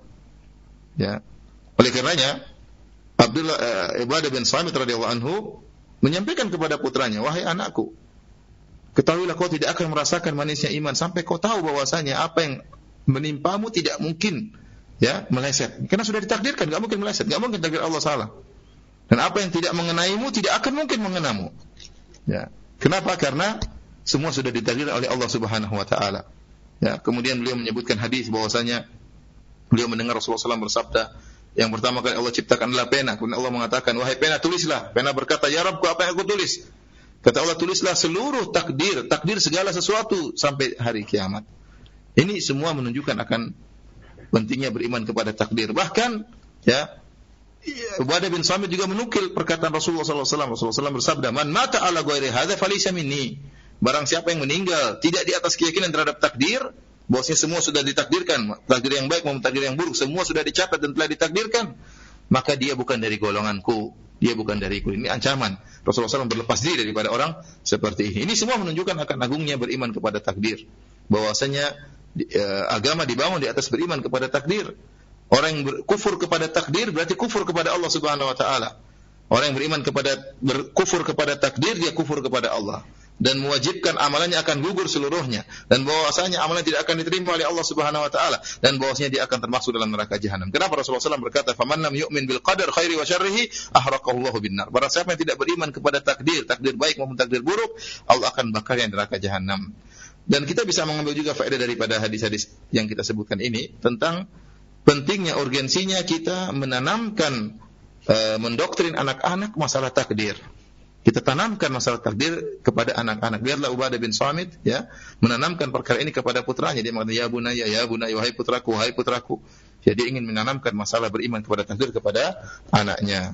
Ya. Oleh karenanya Abdullah uh, Ubadah bin Samit radhiyallahu anhu menyampaikan kepada putranya, wahai anakku, ketahuilah kau tidak akan merasakan manisnya iman sampai kau tahu bahwasanya apa yang menimpamu tidak mungkin ya meleset, karena sudah ditakdirkan, enggak mungkin meleset, enggak mungkin takdir Allah salah. Dan apa yang tidak mengenaimu tidak akan mungkin mengenamu. Ya. Kenapa? Karena semua sudah ditakdir oleh Allah Subhanahu wa taala. Ya, kemudian beliau menyebutkan hadis bahwasanya beliau mendengar Rasulullah sallallahu alaihi wasallam bersabda, yang pertama kali Allah ciptakan adalah pena. Kemudian Allah mengatakan, wahai pena, tulislah. Pena berkata, ya Rabbku, apa yang aku tulis? Kata Allah, tulislah seluruh takdir, takdir segala sesuatu sampai hari kiamat. Ini semua menunjukkan akan pentingnya beriman kepada takdir. Bahkan ya Ubadah bin Samit juga menukil perkataan Rasulullah sallallahu alaihi wasallam. Rasulullah sallallahu alaihi wasallam bersabda, "Man mata ala ghairi hadza falaysa minni." Barang siapa yang meninggal tidak di atas keyakinan terhadap takdir, bahwasanya semua sudah ditakdirkan, takdir yang baik maupun takdir yang buruk, semua sudah dicatat dan telah ditakdirkan, maka dia bukan dari golonganku, dia bukan dariku. Ini ancaman. Rasulullah sallallahu alaihi wasallam berlepas diri daripada orang seperti ini. Ini semua menunjukkan akan agungnya beriman kepada takdir. Bahwasanya eh, agama dibangun di atas beriman kepada takdir. Orang yang kufur kepada takdir berarti kufur kepada Allah Subhanahu wa taala. Orang yang beriman kepada berkufur kepada takdir, dia kufur kepada Allah dan mewajibkan amalannya akan gugur seluruhnya, dan bahwasanya amalan tidak akan diterima oleh Allah Subhanahu wa taala, dan bahwasanya dia akan termasuk dalam neraka jahanam. Kenapa Rasulullah sallallahu alaihi wasallam berkata, "Faman lam yu'min bil qadar khairi wa syarrihi ahraqahu Allahu bin nar." Barang siapa yang tidak beriman kepada takdir, takdir baik maupun takdir buruk, Allah akan bakarnya di neraka jahanam. Dan kita bisa mengambil juga faedah daripada hadis-hadis yang kita sebutkan ini tentang pentingnya, urgensinya kita menanamkan, e, mendoktrin anak-anak masalah takdir. Kita tanamkan masalah takdir kepada anak-anak. Biarlah Ubadah bin Samit ya menanamkan perkara ini kepada putranya. Dia mengatakan, "Ya bunayya, ya bunayya, wahai putraku, wahai putraku." Jadi ingin menanamkan masalah beriman kepada takdir kepada anaknya.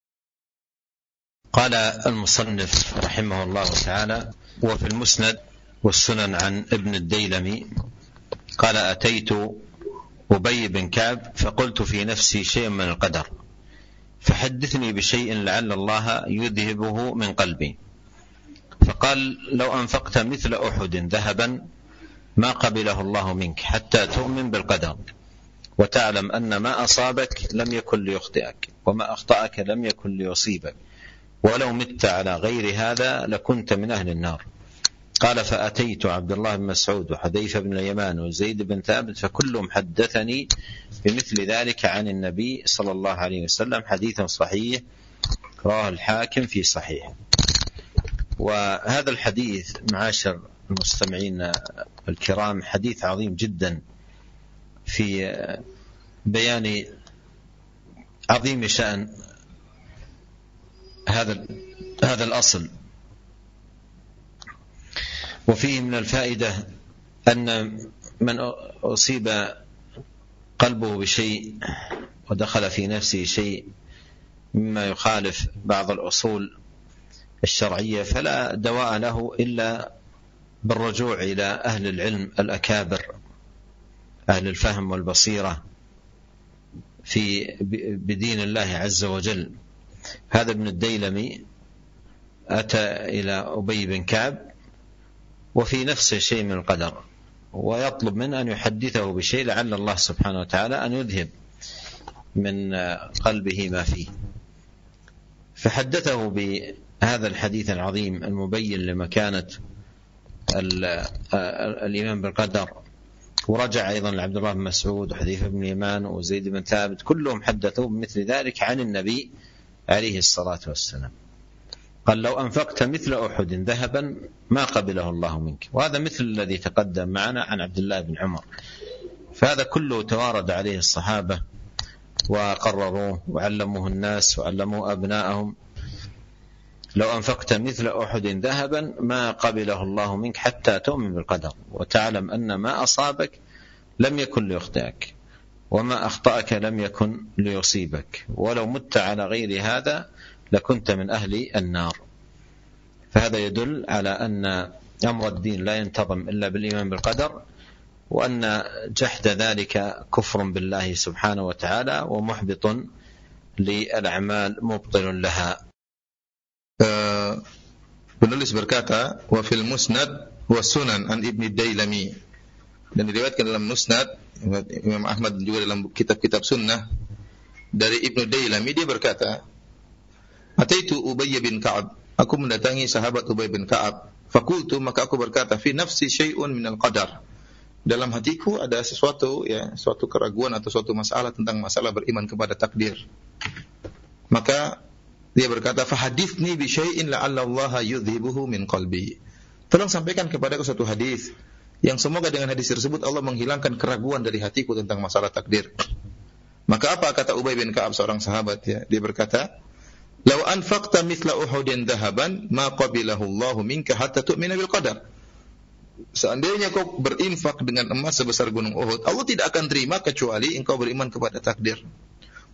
Qala al-musannif rahimahullah ta'ala wa fil musnad was-sunan an ibn ad-Daylami qala ataitu أبي بن كعب فقلت في نفسي شيء من القدر فحدثني بشيء لعل الله يذهبه من قلبي فقال لو أنفقت مثل أحد ذهبا ما قبله الله منك حتى تؤمن بالقدر وتعلم أن ما أصابك لم يكن ليخطئك وما أخطأك لم يكن ليصيبك ولو مت على غير هذا لكنت من أهل النار. قال فأتيت عبد الله بن مسعود وحذيفة بن اليمان وزيد بن ثابت فكلهم حدثني بمثل ذلك عن النبي صلى الله عليه وسلم حديث صحيح رواه الحاكم في صحيح. وهذا الحديث معاشر المستمعين الكرام حديث عظيم جدا في بيان عظيم شأن هذا هذا الأصل. وفيه من الفائدة أن من أصيب قلبه بشيء ودخل في نفسه شيء مما يخالف بعض الأصول الشرعية فلا دواء له إلا بالرجوع إلى أهل العلم الأكابر أهل الفهم والبصيرة في بدين الله عز وجل. هذا ابن الديلمي أتى إلى أبي بن كعب وفي نفسه شيء من القدر ويطلب منه أن يحدثه بشيء لعل الله سبحانه وتعالى أن يذهب من قلبه ما فيه، فحدثه بهذا الحديث العظيم المبين لمكانة الإيمان بالقدر. ورجع أيضا لعبد الله بن مسعود وحذيفة بن اليمان وزيد بن ثابت كلهم حدثوا بمثل ذلك عن النبي عليه الصلاة والسلام. قال لو أنفقت مثل أحد ذهبا ما قبله الله منك. وهذا مثل الذي تقدم معنا عن عبد الله بن عمر. فهذا كله توارد عليه الصحابة وقرروه وعلموه الناس وعلموه أبناءهم. لو أنفقت مثل أحد ذهبا ما قبله الله منك حتى تؤمن بالقدر وتعلم أن ما أصابك لم يكن ليخطئك وما أخطأك لم يكن ليصيبك ولو مت على غير هذا لكنت من أهل النار. فهذا يدل على أن أمر الدين لا ينتظم إلا بالإيمان بالقدر وأن جحد ذلك كفر بالله سبحانه وتعالى ومحبط للأعمال مبطل لها. Penulis berkata, wa fil musnad wa sunan an ibni Dailami, dan diriwayatkan dalam musnad Imam Ahmad juga dalam kitab-kitab sunnah dari Ibnu Dailami. Dia berkata, ataitu Ubay bin Ka'ab, aku mendatangi sahabat Ubay bin Ka'ab, fakultu, maka aku berkata, fi nafsi syai'un minal qadar, dalam hatiku ada sesuatu, ya, suatu keraguan atau suatu masalah tentang masalah beriman kepada takdir. Maka dia berkata, fahadithni bi syai'in la'alla Allah yudhibuhu min qalbi, tolong sampaikan kepadaku satu hadis yang semoga dengan hadis tersebut Allah menghilangkan keraguan dari hatiku tentang masalah takdir. Maka apa kata Ubay bin Ka'ab, seorang sahabat, ya, dia berkata, law anfaqta mithla uhudin dhahaban ma qabilahu Allah minka hatta tu'mina bil qadar. Seandainya kau berinfak dengan emas sebesar gunung Uhud, Allah tidak akan terima kecuali engkau beriman kepada takdir.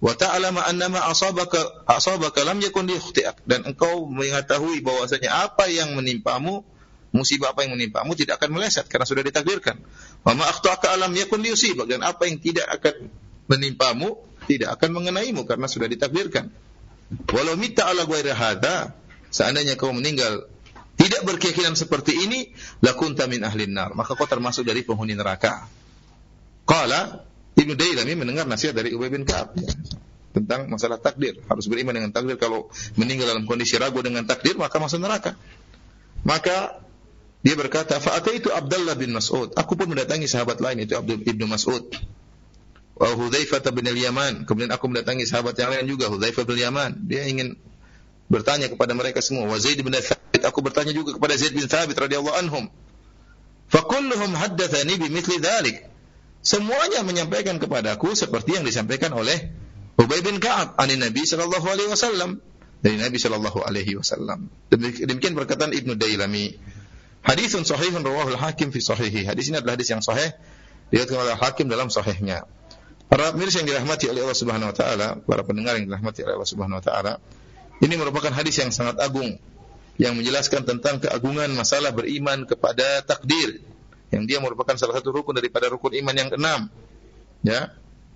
wa ta'lama annama asabaka asabaka lam yakun liyukhti'ak, dan engkau mengetahui bahwasanya apa yang menimpamu, musibah apa yang menimpamu tidak akan meleset karena sudah ditakdirkan. Wa ma akhta'aka lam yakun liyusibak, dan apa yang tidak akan menimpamu tidak akan mengenaimu karena sudah ditakdirkan. Walau mitta ala ghairi hadza, seandainya kau meninggal tidak berkeyakinan seperti ini, lakunta min ahlin nar, maka kau termasuk dari penghuni neraka. Qala Ibnu Dailami mendengar nasihat dari Ubay bin Ka'ab tentang masalah takdir, harus beriman dengan takdir. Kalau meninggal dalam kondisi ragu dengan takdir, maka masuk neraka. Maka dia berkata, fa ataitu Abdullah bin Mas'ud, aku pun mendatangi sahabat lain, itu Abdul Ibnu Mas'ud, wa Hudzaifah bin al-Yaman, kemudian aku mendatangi sahabat yang lain juga, Hudzaifah bin Yaman. Dia ingin bertanya kepada mereka semua. Wa Zaid bin Thabit, aku bertanya juga kepada Zaid bin Thabit radhiyallahu anhum. Fa kulluhum haddatsani bimithli dzalik, semuanya menyampaikan kepadaku seperti yang disampaikan oleh Ubay bin Ka'ab an Nabi sallallahu alaihi wasallam, dari Nabi sallallahu alaihi wasallam. Demikian perkataan Ibnu Dailami. Hadisun sahihun rawahu al-Hakim fi sahihi. Hadis ini adalah hadis yang sahih, diriwayatkan oleh Hakim dalam sahihnya. Para pemirsa yang dirahmati oleh Allah Subhanahu wa taala, para pendengar yang dirahmati oleh Allah Subhanahu wa taala, ini merupakan hadis yang sangat agung yang menjelaskan tentang keagungan masalah beriman kepada takdir, yang dia merupakan salah satu rukun daripada rukun iman yang keenam. Ya.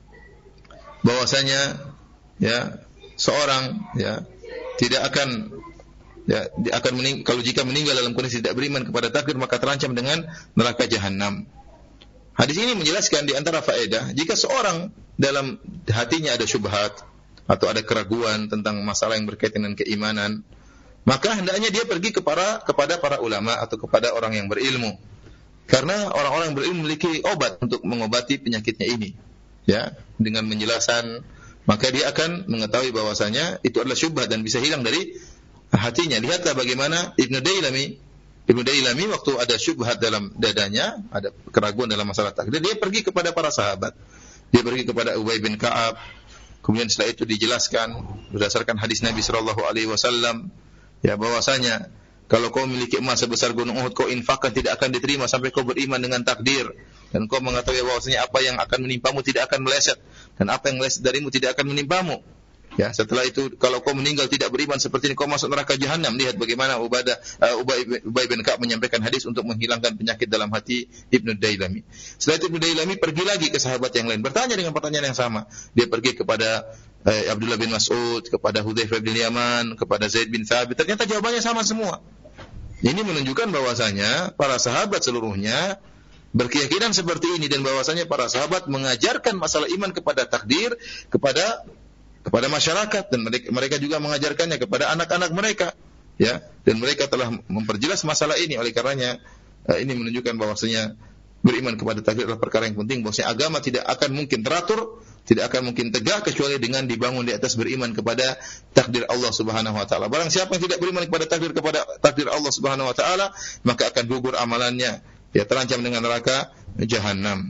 Bahwasanya ya seorang ya tidak akan ya akan mening, kalau jika meninggal dalam kondisi tidak beriman kepada takdir, maka terancam dengan neraka jahanam. Hadis ini menjelaskan di antara faedah, jika seorang dalam hatinya ada syubhat atau ada keraguan tentang masalah yang berkaitan dengan keimanan, maka hendaknya dia pergi kepada kepada para ulama atau kepada orang yang berilmu. Karena orang-orang yang berilmu memiliki obat untuk mengobati penyakitnya ini. Ya, dengan menjelaskan, maka dia akan mengetahui bahwasanya itu adalah syubhat dan bisa hilang dari hatinya. Lihatlah bagaimana Ibnu Dailami, Ibnu Dailami waktu ada syubhat dalam dadanya, ada keraguan dalam masalah takdir, dia pergi kepada para sahabat. Dia pergi kepada Ubay bin Ka'ab. Kemudian setelah itu dijelaskan berdasarkan hadis Nabi sallallahu alaihi wasallam, ya bahwasanya kalau kau memiliki emas sebesar gunung Uhud, kau infakkan tidak akan diterima sampai kau beriman dengan takdir, dan kau mengetahui bahwasanya apa yang akan menimpamu tidak akan meleset, dan apa yang meleset darimu tidak akan menimpamu. Ya, setelah itu kalau kau meninggal tidak beriman seperti ini, kau masuk neraka jahanam. Lihat bagaimana Ubadah uh, Ubay, Ubay bin Ka'ab menyampaikan hadis untuk menghilangkan penyakit dalam hati Ibnu Dailami. Setelah itu Ibnu Dailami pergi lagi ke sahabat yang lain, bertanya dengan pertanyaan yang sama. Dia pergi kepada uh, Abdullah bin Mas'ud, kepada Hudzaifah bin Yaman, kepada Zaid bin Thabit. Ternyata jawabannya sama semua. Ini menunjukkan bahwasanya para sahabat seluruhnya berkeyakinan seperti ini, dan bahwasanya para sahabat mengajarkan masalah iman kepada takdir kepada kepada masyarakat, dan mereka, mereka juga mengajarkannya kepada anak-anak mereka, ya, dan mereka telah memperjelas masalah ini. Oleh karenanya uh, ini menunjukkan bahwasanya beriman kepada takdir adalah perkara yang penting, bahwasanya agama tidak akan mungkin teratur, tidak akan mungkin tegak kecuali dengan dibangun di atas beriman kepada takdir Allah Subhanahu wa taala. Barang siapa yang tidak beriman kepada takdir kepada takdir Allah Subhanahu wa taala, maka akan gugur amalannya, dia terancam dengan neraka jahanam.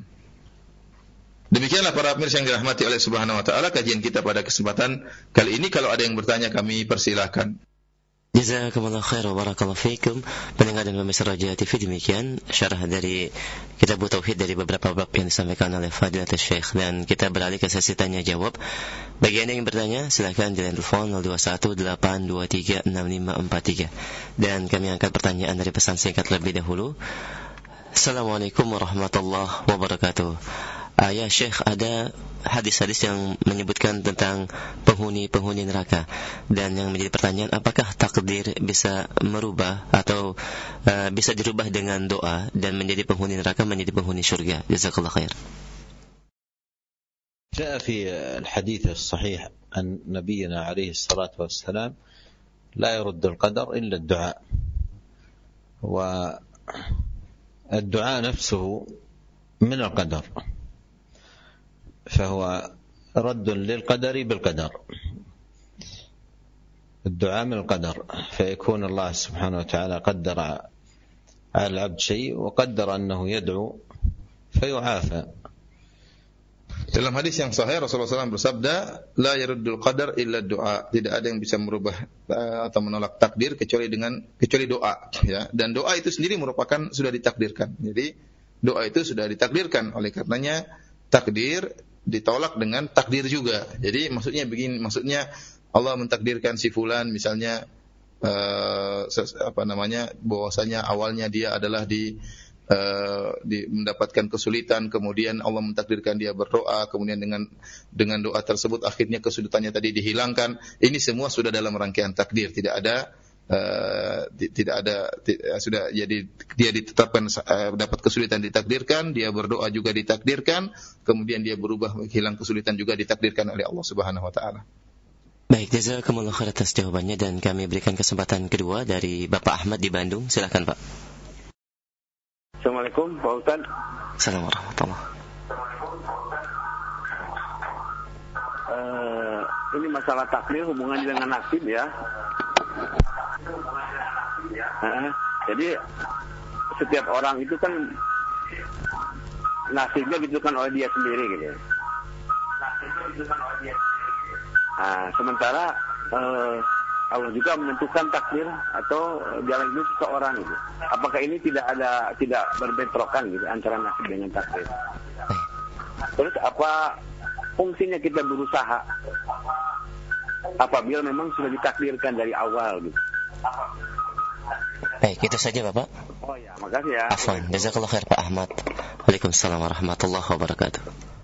Demikianlah para pemirsa yang dirahmati oleh Subhanahu wa taala, kajian kita pada kesempatan kali ini. Kalau ada yang bertanya, kami persilahkan. Jazakumullah khair wa barakallahu fikum. Pendengar dan pemirsa Raja T V, demikian syarah dari Kitab Tauhid dari beberapa bab yang disampaikan oleh Fadilatul Syekh, dan kita beralih ke sesi tanya jawab. Bagi Anda yang bertanya, silakan di telepon nol dua satu delapan dua tiga enam lima empat tiga, dan kami angkat pertanyaan dari pesan singkat lebih dahulu. Assalamualaikum warahmatullahi wabarakatuh. Uh, ya Syekh, ada hadis-hadis yang menyebutkan tentang penghuni-penghuni neraka, dan yang menjadi pertanyaan, apakah takdir bisa merubah atau uh, bisa dirubah dengan doa dan menjadi penghuni neraka menjadi penghuni surga? Jazakallah khair. جاء في الحديث الصحيح أن نبينا عليه الصلاة والسلام لا يرد القدر إلا الدعاء، والدعاء نفسه من القدر، فهو رد للقدر بالقدر. الدعاء من القدر، فيكون الله سبحانه وتعالى قدر على العبد شيء وقدر أنه يدعو فيعافى. Dalam hadis yang sahih Rasulullah shallallahu alaihi wasallam bersabda, la yaruddul qadar illa doa. Tidak ada yang bisa merubah atau menolak takdir kecuali dengan kecuali doa, ya. Dan doa itu sendiri merupakan sudah ditakdirkan. Jadi doa itu sudah ditakdirkan. Oleh karenanya takdir ditolak dengan takdir juga. Jadi maksudnya begini, maksudnya Allah mentakdirkan si fulan misalnya uh, apa namanya bahwasanya awalnya dia adalah di Uh, di, mendapatkan kesulitan, kemudian Allah mentakdirkan dia berdoa, kemudian dengan dengan doa tersebut akhirnya kesulitannya tadi dihilangkan. Ini semua sudah dalam rangkaian takdir, tidak ada uh, di, tidak ada di, uh, sudah jadi dia ditetapkan uh, dapat kesulitan ditakdirkan, dia berdoa juga ditakdirkan, kemudian dia berubah hilang kesulitan juga ditakdirkan oleh Allah Subhanahu wa taala. Baik, jazakumullah khair atas jawabannya, dan kami berikan kesempatan kedua dari Bapak Ahmad di Bandung. Silakan, Pak. Assalamualaikum Pak Ustaz. Assalamualaikum warahmatullahi uh, Ini masalah takdir hubungannya dengan nasib ya. uh, Jadi setiap orang itu kan nasibnya ditentukan oleh dia sendiri gitu. Nasibnya ditentukan oleh dia sendiri. Nah, sementara uh, Allah juga menentukan takdir atau jalan hidup seseorang gitu. Apakah ini tidak ada tidak berbentrokan gitu antara nasib dengan takdir? Terus apa fungsinya kita berusaha apabila memang sudah ditakdirkan dari awal gitu? Baik, itu saja Bapak. Oh ya, makasih ya. Afwan, jazakallahu khair Pak Ahmad. Waalaikumsalam warahmatullahi wabarakatuh.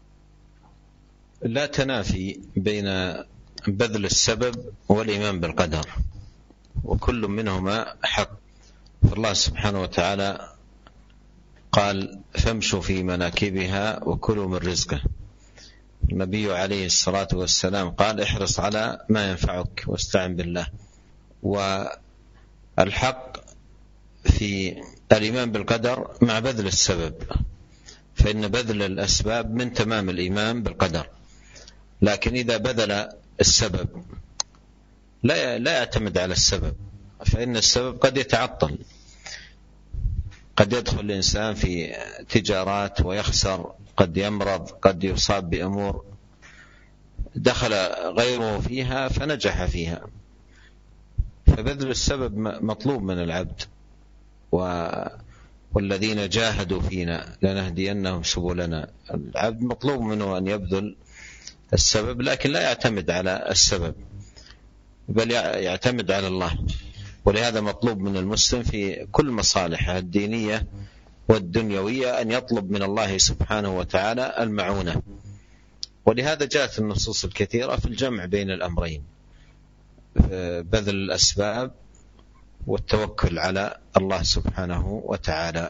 لا تنافي بين بذل السبب والإيمان بالقدر، وكل منهما حق. فالله سبحانه وتعالى قال فامشوا في مناكبها وكلوا من رزقه. النبي عليه الصلاة والسلام قال احرص على ما ينفعك واستعن بالله. والحق في الإيمان بالقدر مع بذل السبب، فإن بذل الأسباب من تمام الإيمان بالقدر. لكن إذا بذل السبب لا لا يعتمد على السبب، فإن السبب قد يتعطل، قد يدخل الإنسان في تجارات ويخسر، قد يمرض، قد يصاب بأمور دخل غيره فيها فنجح فيها. فبذل السبب مطلوب من العبد، والذين جاهدوا فينا لنهدينهم سبلنا. العبد مطلوب منه أن يبذل السبب، لكن لا يعتمد على السبب بل يعتمد على الله. ولهذا مطلوب من المسلم في كل مصالحه الدينية والدنيوية أن يطلب من الله سبحانه وتعالى المعونة. ولهذا جاءت النصوص الكثيرة في الجمع بين الأمرين، بذل الأسباب والتوكل على الله سبحانه وتعالى.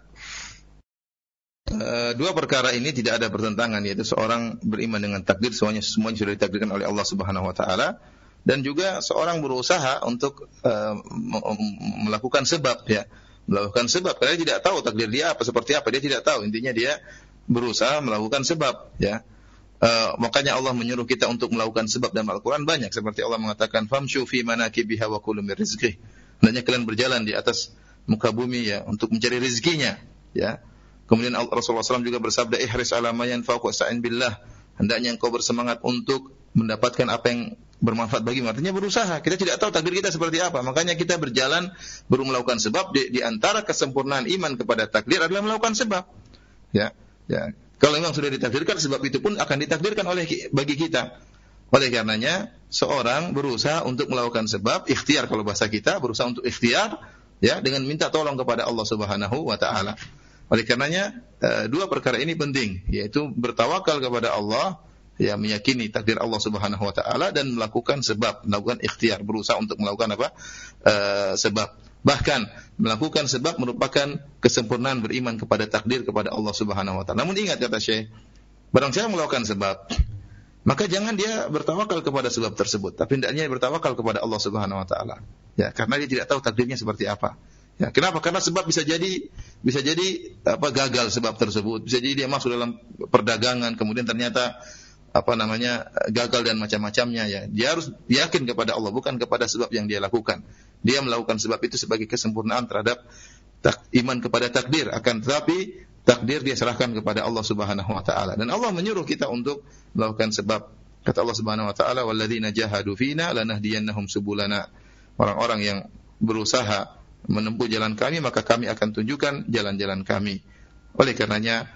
Dua perkara ini tidak ada pertentangan, yaitu seorang beriman dengan takdir, semuanya semuanya sudah ditakdirkan oleh Allah Subhanahu wa taala, dan juga seorang berusaha untuk uh, melakukan sebab ya, melakukan sebab karena dia tidak tahu takdir dia apa seperti apa, dia tidak tahu, intinya dia berusaha melakukan sebab ya. Uh, makanya Allah menyuruh kita untuk melakukan sebab dalam Al-Qur'an banyak, seperti Allah mengatakan famshu fi manakibiha wa kulu min rizqih. Hendaknya kalian berjalan di atas muka bumi ya untuk mencari rezekinya ya. Kemudian Rasulullah shallallahu alaihi wasallam juga bersabda, ihris ala ma yanfa'uk wasta'in billah. Hendaknya engkau bersemangat untuk mendapatkan apa yang bermanfaat bagimu. Artinya berusaha. Kita tidak tahu takdir kita seperti apa. Makanya kita berjalan, baru melakukan sebab. Di, di antara kesempurnaan iman kepada takdir adalah melakukan sebab. Ya, ya. Kalau memang sudah ditakdirkan, sebab itu pun akan ditakdirkan oleh bagi kita. Oleh karenanya, seorang berusaha untuk melakukan sebab, ikhtiar kalau bahasa kita, berusaha untuk ikhtiar, ya, dengan minta tolong kepada Allah Subhanahu wa taala. Oleh karenanya dua perkara ini penting, yaitu bertawakal kepada Allah, ya, meyakini takdir Allah Subhanahu wa taala, dan melakukan sebab, melakukan ikhtiar, berusaha untuk melakukan apa? Uh, sebab. Bahkan melakukan sebab merupakan kesempurnaan beriman kepada takdir kepada Allah Subhanahu wa taala. Namun ingat kata Syekh, barang siapa melakukan sebab, maka jangan dia bertawakal kepada sebab tersebut, tapi hendaknya bertawakal kepada Allah Subhanahu wa taala. Ya, karena dia tidak tahu takdirnya seperti apa. Ya, kenapa? Karena sebab bisa jadi bisa jadi apa gagal sebab tersebut. Bisa jadi dia masuk dalam perdagangan kemudian ternyata apa namanya gagal dan macam-macamnya ya. Dia harus yakin kepada Allah, bukan kepada sebab yang dia lakukan. Dia melakukan sebab itu sebagai kesempurnaan terhadap tak, iman kepada takdir, akan tetapi takdir dia serahkan kepada Allah Subhanahu wa taala. Dan Allah menyuruh kita untuk melakukan sebab. Kata Allah Subhanahu wa taala, "Walladzina jahadu fina lanahdiyannahum subulana." Orang-orang yang berusaha menempuh jalan kami, maka kami akan tunjukkan jalan-jalan kami. Oleh karenanya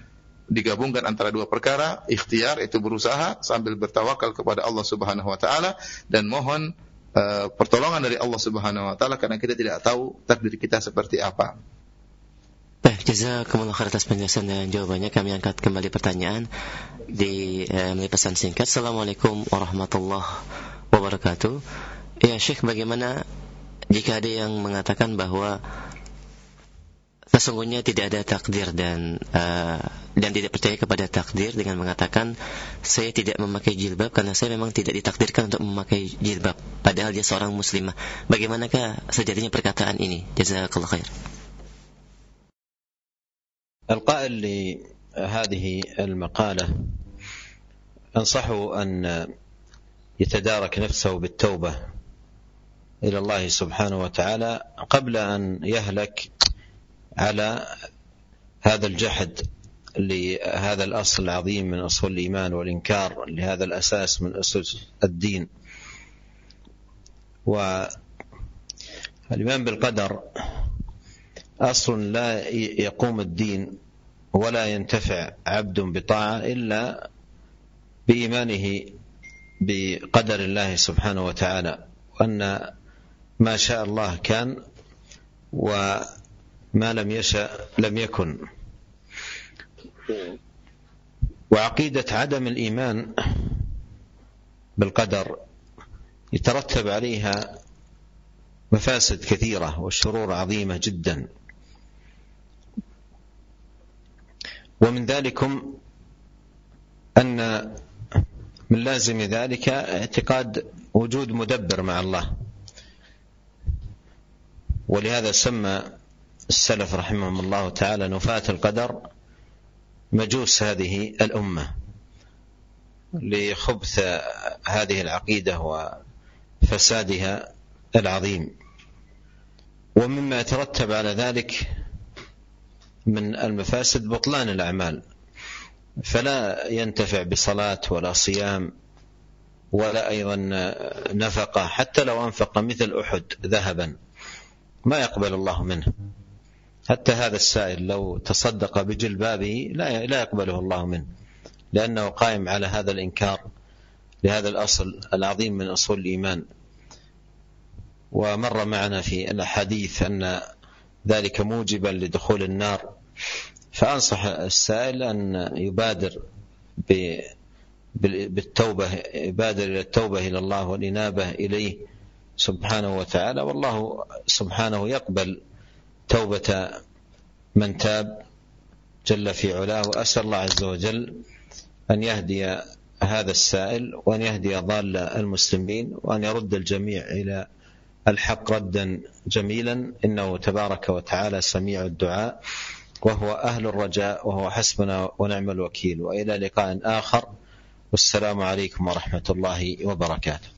digabungkan antara dua perkara, ikhtiar itu berusaha sambil bertawakal kepada Allah Subhanahu wa taala dan mohon uh, pertolongan dari Allah Subhanahu wa taala karena kita tidak tahu takdir kita seperti apa. Baik, jazakumullah khair atas penjelasan dan jawabannya. Kami angkat kembali pertanyaan di eh, melalui pesan singkat. Assalamualaikum warahmatullahi wabarakatuh. Ya Syekh, bagaimana jika ada yang mengatakan bahwa sesungguhnya tidak ada takdir dan uh, dan tidak percaya kepada takdir dengan mengatakan saya tidak memakai jilbab karena saya memang tidak ditakdirkan untuk memakai jilbab, padahal dia seorang muslimah. Bagaimanakah sejatinya perkataan ini? Jazakallahu khair. القائل لهذه المقالة أنصحه أن يتدارك نفسه بالتوبة إلى الله سبحانه وتعالى قبل أن يهلك على هذا الجحد لهذا الأصل العظيم من أصول الإيمان والإنكار لهذا الأساس من أسس الدين. والإيمان بالقدر أصل لا يقوم الدين ولا ينتفع عبد بطاعة إلا بإيمانه بقدر الله سبحانه وتعالى وأن ما شاء الله كان وما لم يشأ لم يكن. وعقيدة عدم الإيمان بالقدر يترتب عليها مفاسد كثيرة وشرور عظيمة جدا، ومن ذلكم أن من لازم ذلك اعتقاد وجود مدبر مع الله. ولهذا سمى السلف رحمهم الله تعالى نفاة القدر مجوس هذه الأمة لخبث هذه العقيدة وفسادها العظيم. ومما يترتب على ذلك من المفاسد بطلان الأعمال، فلا ينتفع بصلاة ولا صيام ولا أيضا نفقة، حتى لو أنفق مثل أحد ذهبا ما يقبل الله منه. حتى هذا السائل لو تصدق بجلبابه لا لا يقبله الله منه، لأنه قائم على هذا الإنكار لهذا الأصل العظيم من أصول الإيمان. ومر معنا في الأحاديث أن ذلك موجبا لدخول النار، فأنصح السائل أن يبادر بالتوبة، يبادر إلى التوبة إلى الله والإنابة إليه سبحانه وتعالى، والله سبحانه يقبل توبة من تاب جل في علاه. وأسأل الله عز وجل أن يهدي هذا السائل وأن يهدي ضال المسلمين وأن يرد الجميع إلى الحق ردا جميلا، إنه تبارك وتعالى سميع الدعاء وهو أهل الرجاء وهو حسبنا ونعم الوكيل. وإلى لقاء آخر، والسلام عليكم ورحمة الله وبركاته.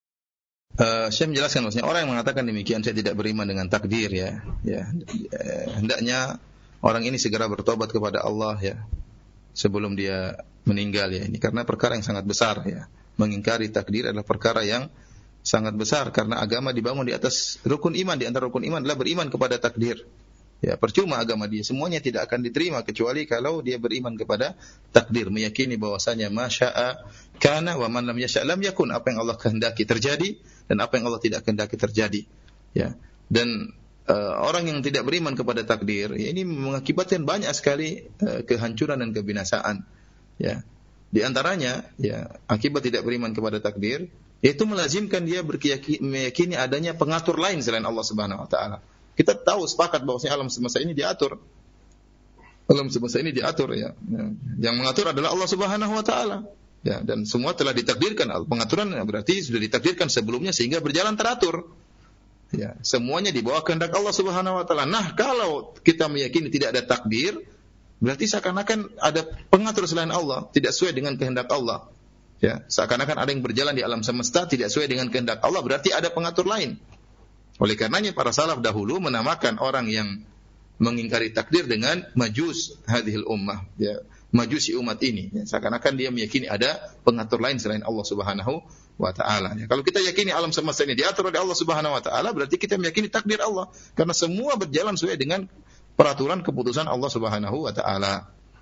Uh, saya menjelaskan maksudnya orang yang mengatakan demikian saya tidak beriman dengan takdir ya, ya uh, hendaknya orang ini segera bertobat kepada Allah ya sebelum dia meninggal ya, ini karena perkara yang sangat besar ya. Mengingkari takdir adalah perkara yang sangat besar karena agama dibangun di atas rukun iman. Di antara rukun iman adalah beriman kepada takdir. Ya, percuma agama dia semuanya tidak akan diterima kecuali kalau dia beriman kepada takdir, meyakini bahwasanya masya'a kana wa man lam yasha' lam yakun, apa yang Allah kehendaki terjadi dan apa yang Allah tidak kehendaki terjadi. Ya. Dan uh, orang yang tidak beriman kepada takdir, ya, ini mengakibatkan banyak sekali uh, kehancuran dan kebinasaan. Ya. Di antaranya, ya, akibat tidak beriman kepada takdir yaitu melazimkan dia meyakini adanya pengatur lain selain Allah Subhanahu wa taala. Kita tahu sepakat bahwasanya alam semesta ini diatur. Alam semesta ini diatur ya. Yang mengatur adalah Allah Subhanahu wa taala. Ya, dan semua telah ditakdirkan. Pengaturan berarti sudah ditakdirkan sebelumnya sehingga berjalan teratur. Ya, semuanya di bawah kehendak Allah Subhanahu wa taala. Nah, kalau kita meyakini tidak ada takdir, berarti seakan-akan ada pengatur selain Allah, tidak sesuai dengan kehendak Allah. Ya, seakan-akan ada yang berjalan di alam semesta tidak sesuai dengan kehendak Allah, berarti ada pengatur lain. Oleh karenanya para salaf dahulu menamakan orang yang mengingkari takdir dengan majus hadhil ummah, ya, majusi umat ini. Ya, seakan-akan dia meyakini ada pengatur lain selain Allah Subhanahu wa taala. Ya, kalau kita yakini alam semesta ini diatur oleh Allah Subhanahu wa taala, berarti kita meyakini takdir Allah karena semua berjalan sesuai dengan peraturan keputusan Allah Subhanahu wa taala.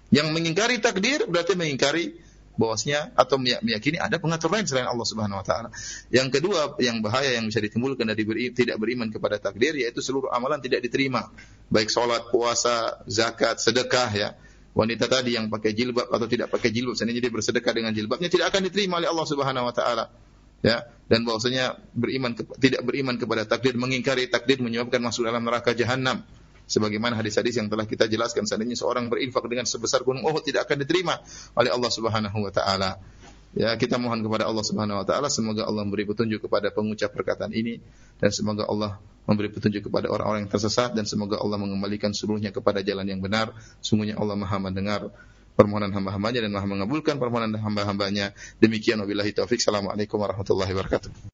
Yang mengingkari takdir berarti mengingkari bahwasanya atau meyakini ada pengatur lain selain Allah Subhanahu wa taala. Yang kedua, yang bahaya yang bisa ditimbulkan dari beri, tidak beriman kepada takdir yaitu seluruh amalan tidak diterima. Baik salat, puasa, zakat, sedekah ya. Wanita tadi yang pakai jilbab atau tidak pakai jilbab seandainya dia bersedekah dengan jilbabnya tidak akan diterima oleh Allah Subhanahu wa taala. Ya, dan bahwasanya beriman ke, tidak beriman kepada takdir, mengingkari takdir menyebabkan masuk dalam neraka jahanam. Sebagaimana hadis-hadis yang telah kita jelaskan, seandainya seorang berinfak dengan sebesar gunung Uhud tidak akan diterima oleh Allah Subhanahu wa taala. Ya, kita mohon kepada Allah Subhanahu wa taala semoga Allah memberi petunjuk kepada pengucap perkataan ini dan semoga Allah memberi petunjuk kepada orang-orang yang tersesat dan semoga Allah mengembalikan seluruhnya kepada jalan yang benar. Sungguhnya Allah Maha mendengar permohonan hamba-hambanya dan Maha mengabulkan permohonan hamba-hambanya. Demikian wabillahi taufik. Assalamualaikum warahmatullahi wabarakatuh.